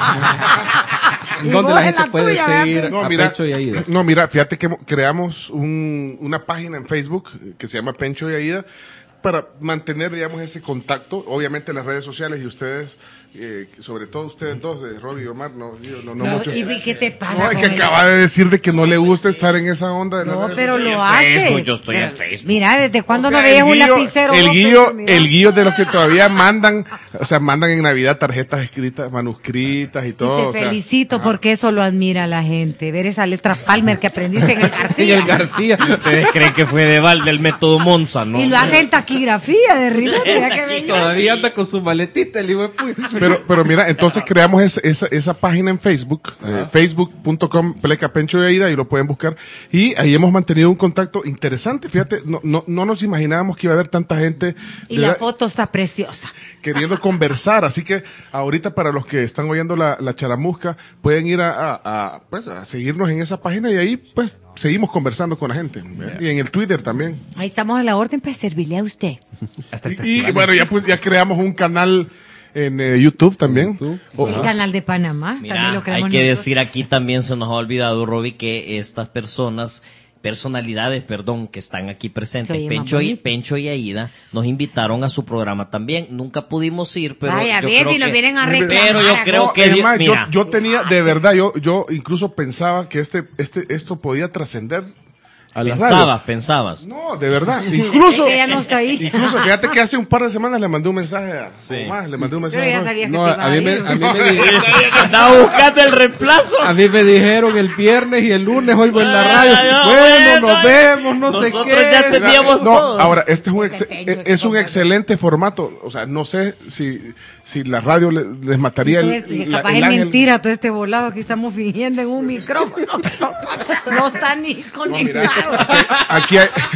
pero- Y ¿Dónde vos la en gente la puede tuya, ¿verdad? seguir No, a mira, Pencho y Aida? no, mira, fíjate que creamos un- una página en Facebook que se llama Pencho y Aida para mantener, digamos, ese contacto. Obviamente las redes sociales y ustedes, eh, sobre todo ustedes dos, de Robbie y Omar, no, yo no, no No, mucho. ¿y qué te pasa? No, es que con el- acaba de decir de que no le gusta estar en esa onda de las No, redes pero sociales. lo en hace. Facebook, yo estoy Pero, en Facebook. Mira, ¿desde cuándo O sea, no veías el un guillo- lapicero? El vos, guillo, Pencho? Mira. el guillo de los que todavía mandan, o sea, mandan en Navidad tarjetas escritas, manuscritas y Y todo. te o sea, felicito ajá. porque eso lo admira la gente. Ver esa letra Palmer que aprendiste en el En García. el García. Ustedes creen que fue de Val del método Monza, ¿no? Y lo hace en taquigrafía de rima. Mira que bello. Todavía anda con su maletita, el hijo de pu- Pero, pero mira, entonces creamos esa, esa, esa página en Facebook, eh, facebook punto com, pleca Pencho y Aida, y lo pueden buscar. Y ahí hemos mantenido un contacto interesante. Fíjate, no, no, no nos imaginábamos que iba a haber tanta gente Y de la verdad, foto está preciosa. queriendo conversar. Así que ahorita para los que están oyendo la, la charamusca, pueden ir a, a- a, pues, a seguirnos en esa página y ahí pues seguimos conversando con la gente. ¿verdad? Y en el Twitter también. Ahí estamos a la orden para servirle a usted. Hasta el Y, y, festival. bueno, ya, pues, ya creamos un canal en eh, YouTube también. YouTube. O- El canal de Panamá. Mira, también lo hay creamos que nosotros. decir aquí también, se nos ha olvidado, Robbie, que estas personas, personalidades, perdón, que están aquí presentes, Se oye más Pencho y, bonito. Pencho y Aida, nos invitaron a su programa también. Nunca pudimos ir, pero Vaya, yo ve creo si nos que- vienen a reclamar. Pero yo creo No, que... es más, yo, mira, yo tenía, de verdad, yo, yo incluso pensaba que este, este, esto podía trascender a la radio. pensabas, pensabas. No, de verdad. Incluso, Es que ella no está ahí. incluso, fíjate que hace un par de semanas le mandé un mensaje a Sí. Omar, le mandé un Pero mensaje ya a Roy. sabía que No, te iba a mí, me, ir. a, mí me di- Andaba buscando el reemplazo. a mí me dijeron el viernes y el lunes oigo en la radio. Ay, no, bueno, bueno, nos vemos, no sé nosotros qué. ya teníamos No, todo. ahora, este es un, ex- Porque tengo es un que excelente formato. O sea, no sé si, si la radio le- les mataría el, Entonces, la- capaz el es ángel. mentira todo este volado que estamos fingiendo en un micrófono. pero no está ni No, mira, conectado. aquí hay,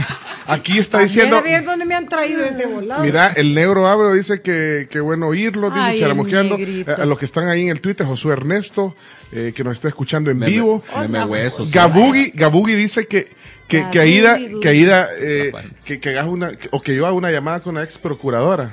Aquí está diciendo. Mira bien dónde me han traído desde volado. Mira, el negro Áveo dice que, que bueno oírlo, dice Ay, charamusqueando. el negrito. A, a los que están ahí en el Twitter, Josué Ernesto, eh, que nos está escuchando en Meme- vivo. meme huesos. Gabugi, Gabugi dice que, que, que Aida, Gabugi. que Aida, eh, que, que hagas una, que- o que yo haga una llamada con la ex procuradora.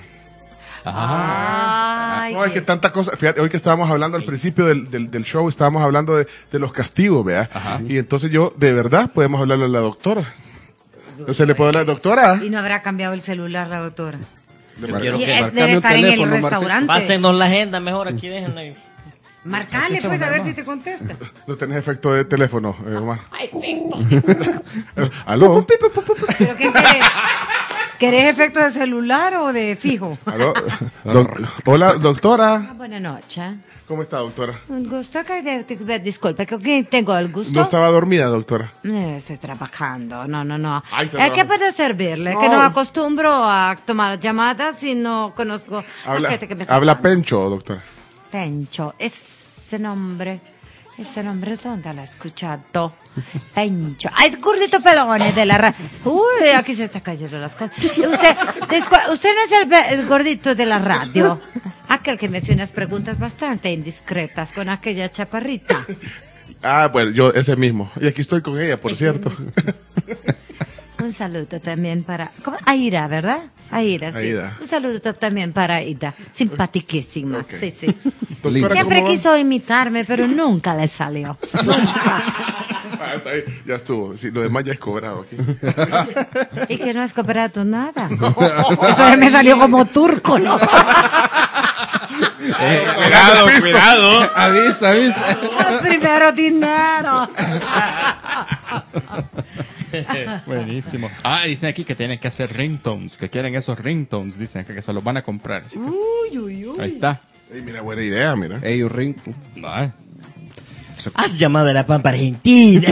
Ay, No, es que tanta cosa. Fíjate, hoy que estábamos hablando al principio del, del, del show, estábamos hablando de, de los castigos, ¿vea? Y entonces yo, de verdad, podemos hablarle a la doctora. ¿Se le puede hablar a la doctora? Y no habrá cambiado el celular la doctora. Yo quiero Y que es- marcame debe un estar en el teléfono, Marcelo. restaurante. pásennos la agenda mejor aquí, déjenla ahí. Marcale, pues, a ver si te contesta. No tenés efecto de teléfono, eh, Omar. Ay, tengo. ¿Aló? ¿Pero qué querés? ¿Querés efecto de celular o de fijo? ¿Aló? Doc- Hola, doctora. Ah, buenas noches. ¿Cómo está, doctora? Un gusto que de- de- disculpe, ¿con quién tengo el gusto? No estaba dormida, doctora. Eh, estoy trabajando, no, no, no. Ay, está Eh, ¿Qué trabajando. puedo servirle? No. Que no acostumbro a tomar llamadas y no conozco a Habla, gente que me está habla llamando. Pencho, doctora. Pencho, ese nombre, ese nombre, ¿dónde lo he escuchado? Pencho. Ah, es gordito pelones de la raza. Uy, aquí se está cayendo las cosas. Usted, descu- usted no es el, be- el gordito de la radio. Aquel que me hace unas preguntas bastante indiscretas con aquella chaparrita. Ah, bueno, yo ese mismo. Y aquí estoy con ella, por cierto. Un saludo también para... ¿cómo? Aida, ¿verdad? Aida, sí. Aida. Un saludo también para Aida. Simpatiquísima, Ok. sí, sí. Doctora, Siempre ¿cómo va? quiso imitarme, pero nunca le salió. Nunca. Ah, está bien, ya estuvo. Sí, lo demás ya es cobrado aquí. Y que no has cobrado nada. Eso me salió como turco, ¿no? Cuidado, cuidado. Avisa, avisa. Primero dinero. Buenísimo. Ah, dicen aquí que tienen que hacer ringtones, que quieren esos ringtones, dicen que, que se los van a comprar. Así que- Uy, uy, uy. Ahí está. Ey, mira, buena idea, mira. Ey, un ring. Ay. Has llamado a la Pampa Argentina.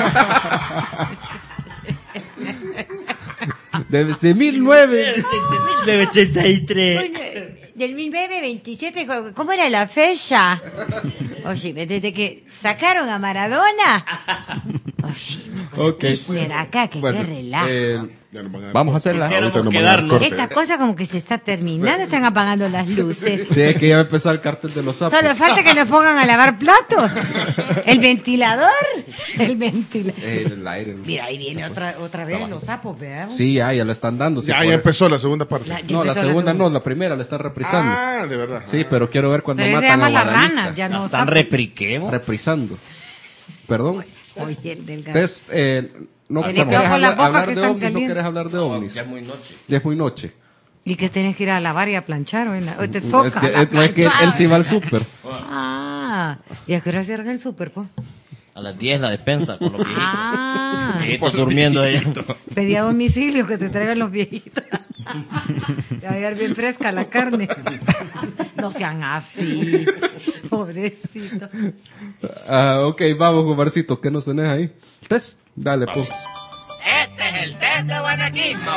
Desde mil nueve. De ochenta y tres. Bueno, del mil novecientos veintisiete, ¿cómo era la fecha? Oye, desde que sacaron a Maradona. Oye, Ok. Kirchner acá, que Bueno, qué relajo. eh, Ya nos van a dar Vamos a corte. hacerla. Quisiéramos Ahorita nos van a dar quedarnos. corte. Esta cosa como que se está terminando, están apagando las luces. sí, es que ya va a empezar el cartel de los sapos. Solo falta que nos pongan a lavar platos. El ventilador. El ventilador. Eh, el aire. Mira, ahí viene otra, otra vez los sapos, ¿verdad? Sí, ya, ya lo están dando. sí, Ya, por- ya empezó la segunda parte. La- ya No, la empezó segunda no, la primera la están reprisando. Ah, de verdad. Sí, pero quiero ver cuando Pero ese se matan llama a la Guaranita. rana, ya La no están sapo. repriquemos. Reprisando. Perdón. Oye, el del gato. Entonces, eh, no, Que no le querés pego con la hablar, boca hablar que de están ovnis, no calientes. querés hablar de ovnis. Ya es muy noche. Ya es muy noche. Y que tienes que ir a lavar y a planchar hoy, en la- hoy te toca. Es que, la es- no es que planchada. él sí va al súper. Ah, ¿y a qué hora cierran el súper, pues? A las diez la despensa con los viejitos. Ah, Viejitos durmiendo allá. pedí a domicilio que te traigan los viejitos. Te va a llegar bien fresca la carne. No sean así, pobrecito. Ah, ok, vamos, Omarcito, ¿qué nos tenés ahí? Test, dale, pues. Este es el test de guanaquismo.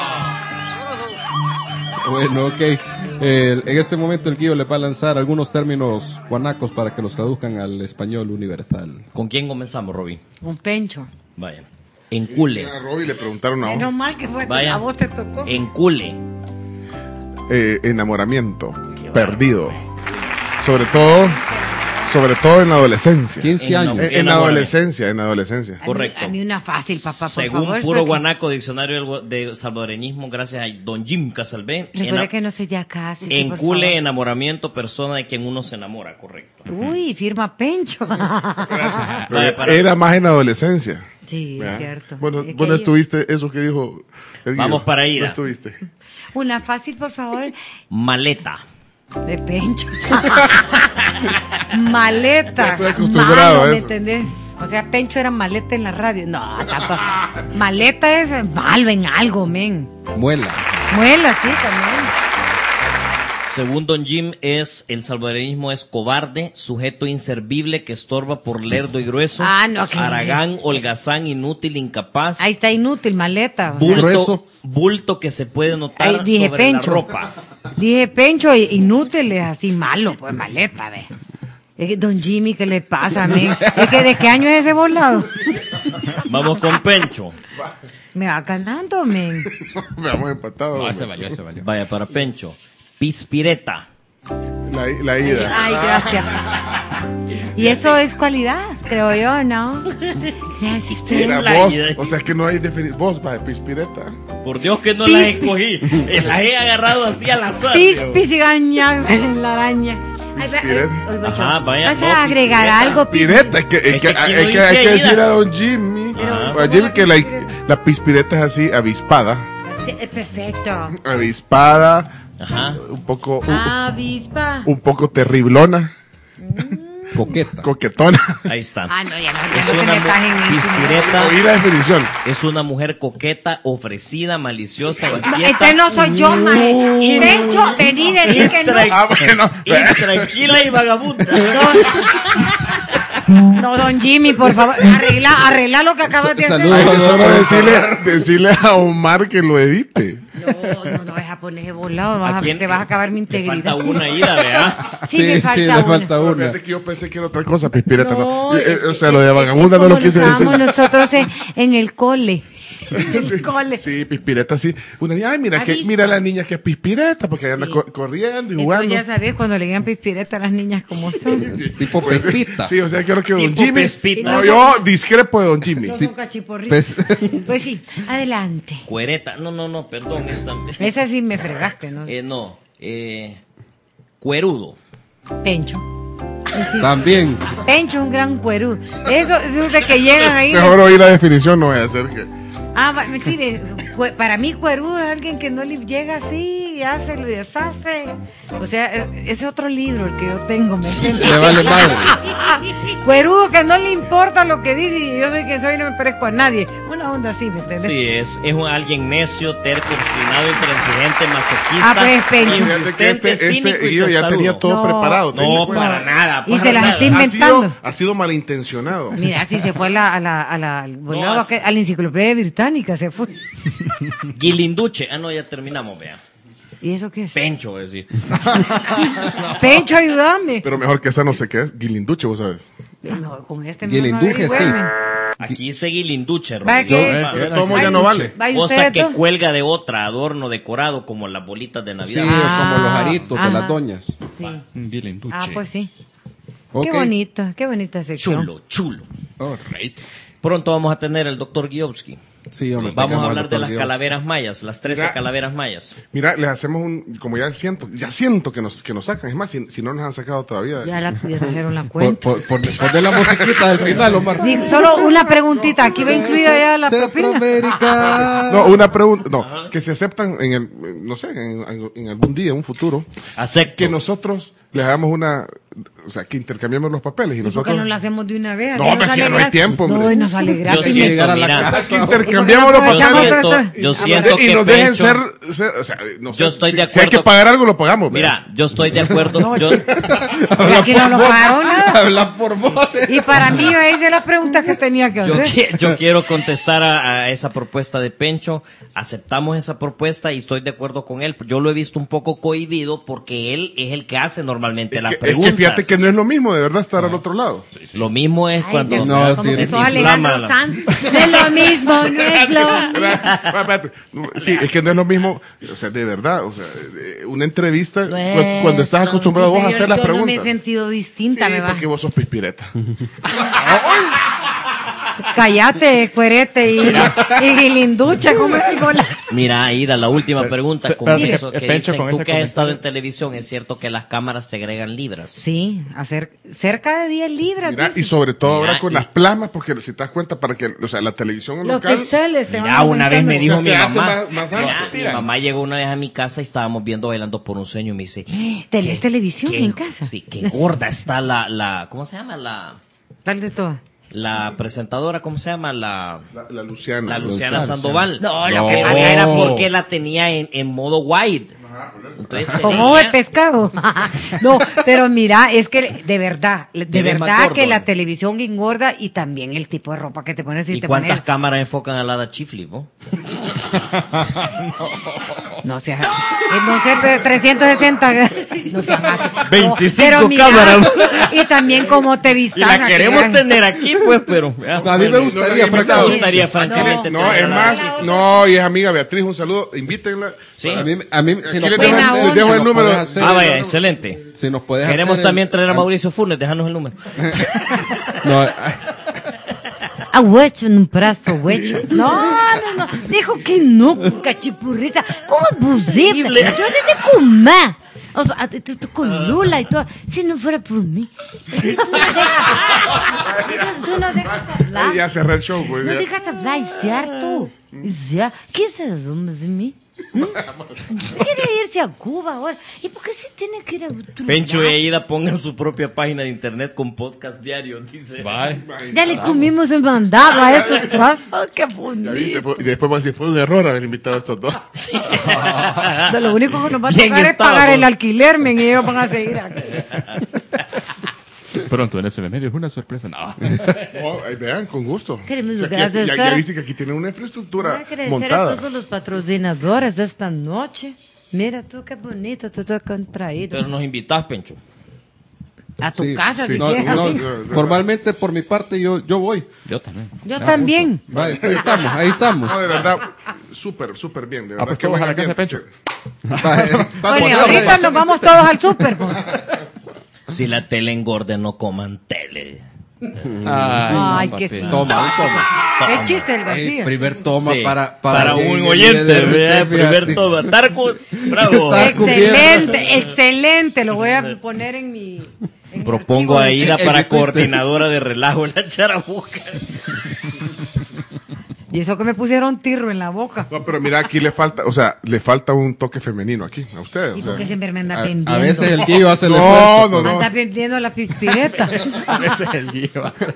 Bueno, ok. Eh, en este momento el Guío le va a lanzar algunos términos guanacos para que los traduzcan al español universal. ¿Con quién comenzamos, Robin? Un pencho. Vayan. Encule. A Robbie le preguntaron a Menos mal que fue Vaya. a vos te tocó. Encule. eh, enamoramiento, perdido. Sobre todo, sobre todo en la adolescencia. quince En años. la- En, en la adolescencia, en la adolescencia. A mí- Correcto. A mí una fácil, papá, por Según favor. puro porque- guanaco, diccionario del gua- de salvadoreñismo, gracias a don Jim Casalvé. Recuerda ena- que no soy ya casi. sí, por Encule, favor. enamoramiento, persona de quien uno se enamora, correcto. Uy, firma pencho. Vaya, para- Era más en la adolescencia. Sí, es ¿verdad? cierto. Bueno, Es que vos no ahí- estuviste eso que dijo el Guido. Vamos para Ida. No estuviste. Una fácil, por favor. Maleta. De pencho. Maleta. Ya estoy acostumbrado Malo, a ¿me eso. entendés? O sea, pencho era maleta en la radio. No, tampoco. Maleta es malo en algo, men. Muela. Muela, sí, también. Según don Jim, es el salvadoreñismo es cobarde, sujeto inservible que estorba por lerdo y grueso. Ah, no, que- Aragán, holgazán, inútil, incapaz. Ahí está inútil, maleta. o sea. bulto, Grueso. bulto que se puede notar Ahí dije sobre pencho. la ropa. Dije pencho, i- inútil es así malo, pues maleta, ve. Es que, don Jimmy, ¿qué le pasa, men? Es que ¿de qué año es ese volado? Vamos con Pencho. Me va ganando, men. Veamos empatados. No, ese valió, ese valió. Vaya, para Pencho. Pispireta. La, la ida. Ay, gracias. Y eso es cualidad, creo yo, ¿no? Gracias, O pero... sea, La vos, ida. o sea, es que no hay definición. Vos, va de pispireta. Por Dios que no las Pis- escogí. Las he agarrado así al azar. Pis, Dios. pisigaña, la araña. Ay, va- Pispireta. ay, voy yo. Ajá, vaya, ¿Vas no, a agregar pispireta. algo, Pis? Pireta, es que, es Es que, que aquí es no que hay dice que ida. decir a don Jimmy. Pero, A ¿cómo Jimmy la que la, pispireta? la pispireta es así, avispada. Sí, eh, perfecto. Avispada, Ajá. un poco, un, Avispa. un poco terriblona, Coqueta. coquetona. Ahí está. Ah, no, ya no, Es ya no te una metas en mu- eso. pispireta. Oí la definición. Es una mujer coqueta, ofrecida, maliciosa, No, inquieta. este no soy yo, mae. Pencho, vení a decir que no. Ah, bueno. Intranquila y vagabunda. No, don Jimmy, por favor, arregla, arregla lo que acabas de hacer. Saludos. Hay que solo decirle, decirle a Omar que lo edite. No, no, no, deja ponerse volado, vas ¿A a- quién? te vas a acabar mi Le integridad. falta una ida, ¿verdad? Sí, me falta sí, una. le falta No, una. fíjate que yo pensé que era otra cosa, pispireta. No, No, Eh, eh, es- o sea, es- lo de es- vagabunda es no lo como quise decir. usábamos nosotros en, en el cole. En el cole. Sí, pispireta, sí. Una niña, ay, mira, que, Avispas. mira la niña que es pispireta, porque anda Sí. co- corriendo y jugando. Entonces ya sabes cuando le digan pispireta a las niñas como son. Tipo Pues, pespita. Sí, o sea, quiero que don Tipo Jimmy. pespita. No, yo discrepo de don Jimmy. No son cachiporritos. Pes- Pues sí, adelante. Cuereta. No, no, no, perdón. Esta... Esa sí me fregaste, ¿no? Eh, no. Eh, cuerudo. Pencho. Es decir, También. Pencho, un gran cuerudo. Eso, eso es de que llegan ahí. Mejor oír la definición, no voy a hacer que. Ah, va- sí, ve, cue- para mí cuerudo es alguien que no le llega así y hace, lo deshace. O sea, eh, ese otro libro el que yo tengo, ¿me entiendes? Le vale madre. Cuerudo que no le importa lo que dice y yo soy quien soy y no me parezco a nadie. Una onda así, ¿me entiendes? Sí, es, es un, alguien necio, terco, obstinado, intransigente, masoquista. Ah, pues, Pencho. Fíjate que insistente, este, cínico este y Guido ya testarudo. tenía todo No, preparado. No, tenía- para nada. Y para se las nada. está ha inventando. sido, ha sido malintencionado. Mira, si se fue a la, a la, a la, al volado No, aquel- a la enciclopedia británica, se fue. Guilinduche. Ah, no, ya terminamos, vea. ¿Y eso qué es? Pencho, es decir. Pencho, ayúdame. Pero mejor que esa no sé qué es. Guilinduche, vos sabes. No, con este Y el no induje, sí. averigüen. Aquí dice guilinduche, Vaya Rodrigo. que- Va- Pero todo ya no vale. Vaya Cosa usted, que todo. cuelga de otra, adorno decorado como las bolitas de Sí, Navidad. Ah, como los aritos de ajá. las doñas. Sí. Guilinduche. Ah, pues sí. Ok. Qué bonito, qué bonita sección. Chulo, chulo. All right. Pronto vamos a tener el doctor Giovsky. Sí, hombre, Vamos tengamos a al hablar de doctor las Dios. calaveras mayas, las trece Mira. calaveras mayas. Mira, les hacemos un. Como ya siento, ya siento que nos, que nos sacan. Es más, si, si no nos han sacado todavía. Ya la ya trajeron la Por, cuenta. por, por, ponle la musiquita del final, Omar. Digo, solo una preguntita, aquí va incluida ya la propina. Centroamérica. No, una pregunta. No, que se aceptan en el. No sé, en, en algún día, en un futuro. Acepto. Que nosotros les hagamos una. O sea, que intercambiemos los papeles y ¿Y por nosotros. qué no la hacemos de una vez? No, Así hombre, nos si sale ya no hay gratis. tiempo, hombre. No, y nos sale Yo gratis. Sí, siento, llegar a la mira, casa. Que intercambiamos los Yo yo papeles. Aprovechamos siento, todo yo esto. siento y que nos dejen ser, Pencho- ser- o sea, no sé, Yo estoy si, de si hay que acuerdo. pagar algo, lo pagamos. Mira, yo estoy de acuerdo. No, yo, chico. Y aquí no nos pagaron nada. Habla por vos. Y para mí, yo hice las preguntas que tenía que yo, hacer. qui- yo quiero contestar a, a esa propuesta de Pencho. Aceptamos esa propuesta y estoy de acuerdo con él. Yo lo he visto un poco cohibido porque él es el que hace normalmente Es las que, es preguntas. que fíjate que no es lo mismo, de verdad, estar al otro lado. Lo mismo es Ay, cuando de- No, como sí, que sí. sos inflama Alejandro la- Sanz. No es lo mismo, no es lo mismo. Espérate. Sí, es que no es lo mismo, o sea, de verdad, o sea, eh, una entrevista No cu- es cuando estás lo acostumbrado vos a mismo. hacer las Yo no me he preguntas. sentido distinta, Sí, me va. porque vos sos pispireta. Cállate, cuerete y, y guilinducha, como el gol. Mira, Aida, la última pregunta se- con espérate, eso que- que Pencho, dicen, con tú ese que has estado en comentario. televisión, es cierto que las cámaras te agregan libras. Sí, hacer cerca de diez libras. Mira, dice. y sobre todo Mira, ahora con y- las plasmas, porque si te das cuenta, para que, o sea, la televisión Los local. pixeles te van Mira, una vez me aumentando. dijo Te mi hace mamá, más- más mira, ancho, mi mamá llegó una vez a mi casa y estábamos viendo Bailando por un Sueño y me dice, ¿Te lees televisión qué- en casa? Sí, qué gorda está la, la, ¿cómo se llama? La, ¿Cuál de todas? la presentadora, ¿cómo se llama? La, La, la Luciana. la Luciana Luciana, Sandoval. No, lo que Pero pasa- era porque la tenía en, en modo wide. Entonces, Con ojo de sería- pescado. No, pero mira, es que de verdad, de Te ves más verdad gordo, que la ¿no? televisión engorda y también el tipo de ropa que te pones y, ¿Y te cuántas pones. cámaras enfocan a la Ada Chifli, vos? No sé, no sé, pero trescientos sesenta. No sean así. No, veinticinco pero mira, cámaras. Y también como te Y vistas. la queremos tener aquí, pues, pero... A mí me gustaría, no, Me francamente. gustaría, francamente, No, tener es a la- más, la otra. no, y es amiga Beatriz, un saludo, invítenla. Sí. A mí, a mí si Aquí nos les puedes dejo el- hacer- les dejo si el nos número. puedes hacer- Ah, vaya, excelente. Si nos puedes Queremos hacer también el- traer a al- Mauricio Funes, déjanos el número. No, A huecho en un brazo, huecho. No, no, no. Dijo que no, cachipurriza. ¿Cómo es posible? Yo desde comer. O sea, tú, tú con Lula y todo. Si no fuera por mí. Tú no dejas, tú no dejas hablar. Ya cerré el show, pues. No ya. dejas hablar, es cierto. Es cierto. ¿Qué es eso, hombre, de mí? ¿Mm? Quiere irse a Cuba ahora. ¿Y por qué se tiene que ir a otro Pencho y lugar? Aida pongan su propia página de internet con podcast diario, dice. Ya le comimos el mandado a estos trazos. Oh, qué Ya bonito. viste, fue- y después va a decir, fue un error haber invitado a estos dos. De lo único que nos va a Bien tocar es estaba, pagar pues. el alquiler, men, y ellos van a seguir aquí. Pronto en S M Medio es una sorpresa. No. Oh, ahí vean, con gusto. Queremos O sea, que ya, agradecer- ya- ya viste que aquí tienen una Voy infraestructura a agradecer montada. a todos los patrocinadores de esta noche. Mira tú qué bonito, tú todo contraído. Pero nos invitás, Pencho. A tu sí, casa, sí. si No, quieres. no, sí. formalmente, por mi parte, yo, yo voy. Yo también. Yo también. Vaya, ahí estamos, ahí estamos. No, de verdad, súper, súper bien. De verdad, Ah, pues qué que vamos buen a la casa de ambiente. Pencho. Vaya, vamos, Bueno, y vamos. ahorita nos vamos todos al súper. pues. Si la tele engorde, no coman tele. Ay, no, qué papi. sí. Toma, toma. Es chiste el Ahí, García. primer toma Sí, para, para, para, un el- oyente, el- el- ¿verdad? el- Primer el- toma. Tarcos, bravo. Tarcos. Excelente, excelente. Lo voy a poner en mi. en mi Propongo a archivo de Ida en para mi Twitter. coordinadora de relajo en la charabuca. Y eso que me pusieron tirro en la boca. No, pero mira, aquí le falta, o sea, le falta un toque femenino aquí, a ustedes. ¿Y o por qué sea. siempre me anda A, pendiendo? a veces el guillo hace el No, esfuerzo. no, no. Anda pendiendo la pispireta. A veces el guío.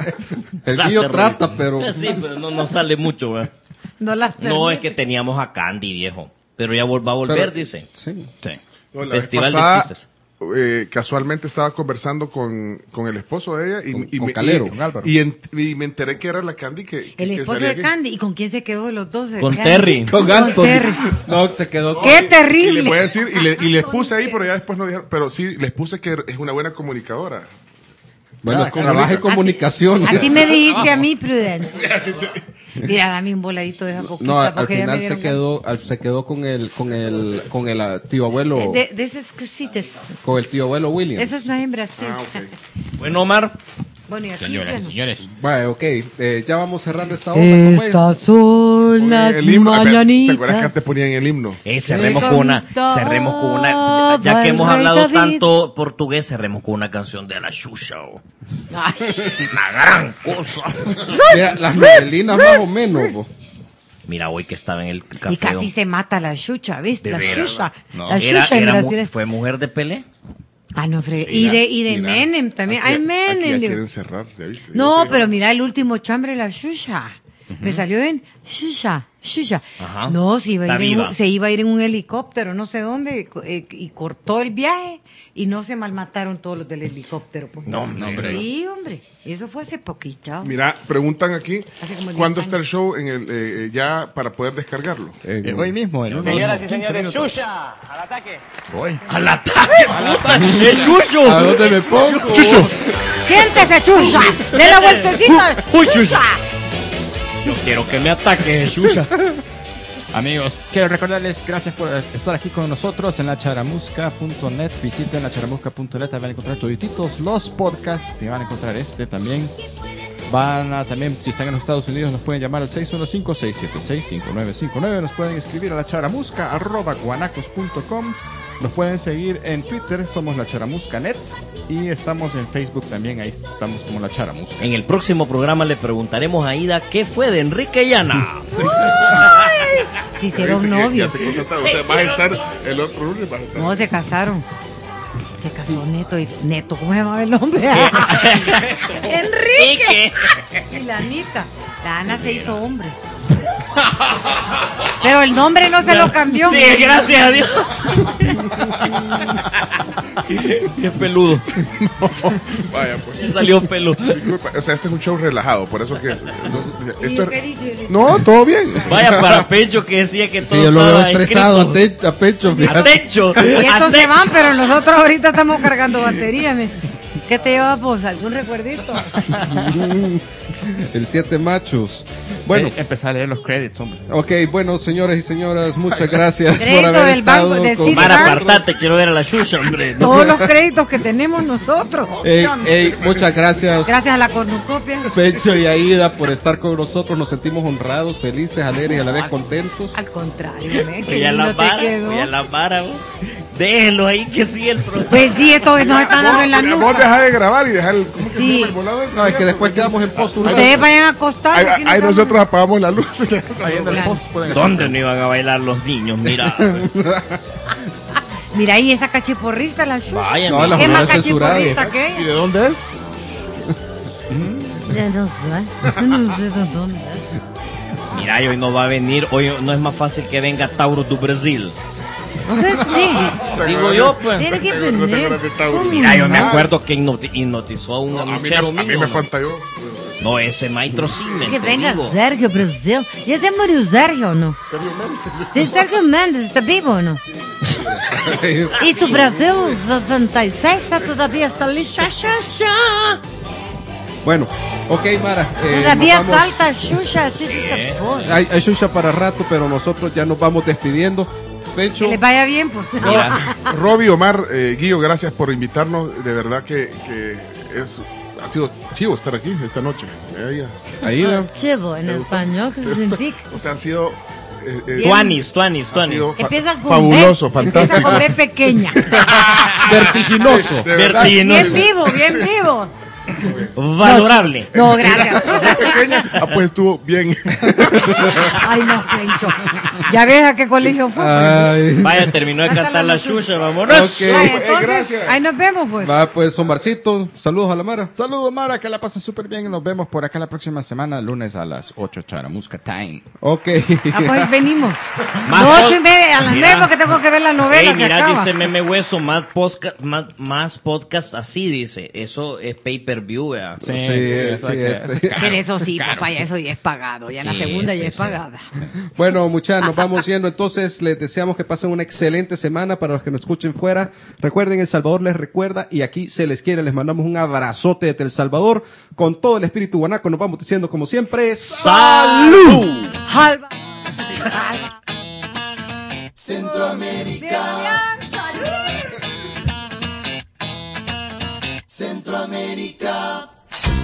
El Gracias, guillo Rubén. trata, pero... Sí, pero no, no sale mucho, ¿verdad? No las No, es permite. que teníamos a Candy, viejo. Pero ya vol- va a volver, pero- dice. Sí. Sí. No, la vez Festival de pasada, chistes. eh, casualmente estaba conversando con, con el esposo de ella y, Con- y con me, Calero. y- Con Álvaro. y en- y me enteré que era la Candy que, que- El que esposo salía de aquí. Candy. ¿Y con quién se quedó de los dos? Con Candy? Terry. Con Anthony. Terry. No, se quedó con... ¡Qué Y les terrible! voy a decir, y, le- y les puse ahí, pero ya después no dijeron, pero sí, les puse que es una buena comunicadora. Bueno, Ah, trabaja en comunicación. Así me dijiste a mí, Prudence. Mira, dame un voladito de esa poquita. No, al porque ya me final se dieron quedó, al- se quedó con el, con el, con el ah, tío abuelo, ganas. De, de esas cositas. con el tío abuelo William. Eso es una hembra, sí. Ah, ok. Bueno, Omar. Bueno, y aquí, Señoras y bueno. señores. Vale, ok, eh, ya vamos cerrando esta onda. ¿cómo es? Estas son Con las el himno, ¿te acuerdas que mañanitas. antes ponían el himno? Eh, cerremos con una, cerremos con una, ya que hemos el rey hablado David. tanto portugués, cerremos con una canción de la Xuxa. oh. Ay, Una gran cosa. Mira, las novelinas más o menos. bo. Mira, hoy que estaba en el café. y casi se mata la chucha, ¿viste? De La veras. chucha. No. La Era, chucha en era mu- Brasil. fue mujer de Pelé. Ah, no, fregué. Sí, Y de, mira, y de mira. Menem también. Aquí- Ay, aquí Menem. ya digo. quieren cerrar, ¿ya viste? No, Sí. pero mira el último chambre, la Xuxa. Me salió bien. Xuxa, Xuxa. Ajá. No, se iba, a Está ir en viva. un, se iba a ir en un helicóptero, no sé dónde, eh, y cortó el viaje y no se malmataron todos los del helicóptero. pues. No, no, hombre. Sí, hombre. Eso fue hace poquito. Mira, preguntan aquí, Hace como diez ¿cuándo años. está el show en el, eh, eh, ya para poder descargarlo? En- Eh, hoy mismo, en unos Señoras y quince señores, minutos. Xuxa, al ataque. Voy. ¡Al ataque! ¡Es Chucho! ¿A dónde me pongo? ¡Chucho! ¡Siéntese, Xuxa! ¡De la vueltecita! ¡Uy, Xuxa! Yo quiero que me ataque, Xuxa. Amigos, quiero recordarles gracias por estar aquí con nosotros en la charamusca punto net. Visiten la charamusca punto net, ahí van a encontrar todititos los podcasts y van a encontrar este también. Van a también, si están en los Estados Unidos, nos pueden llamar al seis uno cinco, seis siete seis, cinco nueve cinco nueve. Nos pueden escribir a la charamusca arroba guanacos punto com. Nos pueden seguir en Twitter, somos la charamusca net. Y estamos en Facebook también, ahí estamos como la charamusca. En el próximo programa le preguntaremos a Ida qué fue de Enrique y Ana. Se hicieron ¿Viste que ya novios. te contrataron? O sea, vas a estar el otro lunes, vas a estar. No, se casaron. Se casó Neto y Neto, ¿cómo se llamaba el hombre? Enrique. Y la Anita. La Ana se hizo hombre. Pero el nombre no se lo cambió. Sí, gracias a Dios. Qué peludo. Vaya, pues. Ya salió pelo. Disculpa, o sea, este es un show relajado, por eso que. entonces, ¿Y este- yo qué he dicho? Yo he dicho- No, todo bien. Vaya para Pencho que decía que todo Sí, yo lo veo estaba estresado a, escrito. te- a pecho, A fíjate. techo. Y estos A se techo. van, pero nosotros ahorita estamos cargando batería. me- ¿Qué te llevas vos? ¿Algún recuerdito? El siete machos. Bueno, Eh, empezar a leer los credits, hombre. ok, bueno, señores y señoras, muchas gracias por Crédito haber del estado banco de con- Citi. Para apartarte, quiero ver a la Xuxa, hombre. Todos los créditos que tenemos nosotros. Ey, ey, muchas gracias, Gracias a la cornucopia. Pecho y Aida, por estar con nosotros. Nos sentimos honrados, felices, alegres y a la vez contentos. Al contrario, ¿eh? Qué Voy a la lindo te vara, quedó. voy a la vara. vos. Déjenlo ahí que sigue el programa. Pues sí, esto nos están dando en la Vos nuca. dejá de grabar y dejar el. ¿Cómo que Sí. se llama el volado ese? No, es que después quedamos en post un rato. Ustedes vayan a acostar. Ahí, aquí no ahí estamos- nosotros apagamos la luz. Ahí en el Claro. post pueden ¿Dónde no iban a bailar los niños? Mira. Mira ahí esa cachiporrista, la Xuxa. Vaya, No, la ¿Qué jornada más censurada. cachiporrista que ¿Y ella? de dónde es? Ya no sé. No sé de dónde es. Mira, y hoy no va a venir. Hoy no es más fácil que venga Tauro do Brasil. Pues sí. Digo yo, pues. Tiene que No te acuerdas venir. de Tauro. Mira, yo me Ah. acuerdo que hipnoti- hipnotizó a un A mí, amuchero me, a mí mío. me ¿no? pantalló. No, ese maestro sí me Que te venga digo. Sergio Brasil. ¿Ya se murió Sergio o no? Sergio Méndez. Sí, Sergio Méndez está vivo o no? Y su Brasil sesenta y seis está todavía está listo. Bueno, ok, Mara. eh, Todavía nos vamos- salta Xuxa así de esta forma. Hay, hay Xuxa para rato, pero nosotros ya nos vamos despidiendo. Pecho, Que les vaya bien, pues. Mira, Roby, Omar, eh, Guillo, gracias por invitarnos. De verdad que, que es, ha sido chivo estar aquí esta noche. Eh, ya. Aida. Chivo, en ¿Te gustó? español, ¿qué ¿Te gustó? significa? O sea, ha sido. eh, eh, Tuanis, Tuanis, ha Tuanis. sido fa- Empieza con fabuloso, B. fantástico. Empieza con B pequeña. Vertiginoso. De verdad. Vertiginoso. Bien vivo, bien vivo. Valorable. No, gracias. Pequeña, ah, pues estuvo bien. Ay, no, Pencho. ¿Ya ves a qué colegio fue? Ay. Vaya, terminó de Hasta cantar la la noche. Xuxa, vámonos. Ok. Ay, entonces, gracias. ahí nos vemos, pues. Va pues, Omarcito, saludos a la Mara. Saludos, Mara, que la pasen súper bien y nos vemos por acá la próxima semana, lunes a las ocho, Charamusca Time. Ok. Ah, pues venimos. Más No, pod- ocho y media, a las Mira. nueve porque tengo que ver la novela. Ey, se mira, acaba. dice Meme Hueso, más podcast, más, más podcast así, dice. Eso es pay-per-view, vea. Sí, eso sí, hay que- este. eso es caro. Pero eso sí, papá, ya eso ya es pagado. Ya en la Sí, segunda sí, ya es sí. pagada. Bueno, muchachos, nos vamos yendo. Entonces, les deseamos que pasen una excelente semana para los que nos escuchen fuera. Recuerden, El Salvador les recuerda y aquí se les quiere. Les mandamos un abrazote desde El Salvador. Con todo el espíritu guanaco, nos vamos diciendo, como siempre, ¡salud! Alba. Centroamérica, Centroamérica.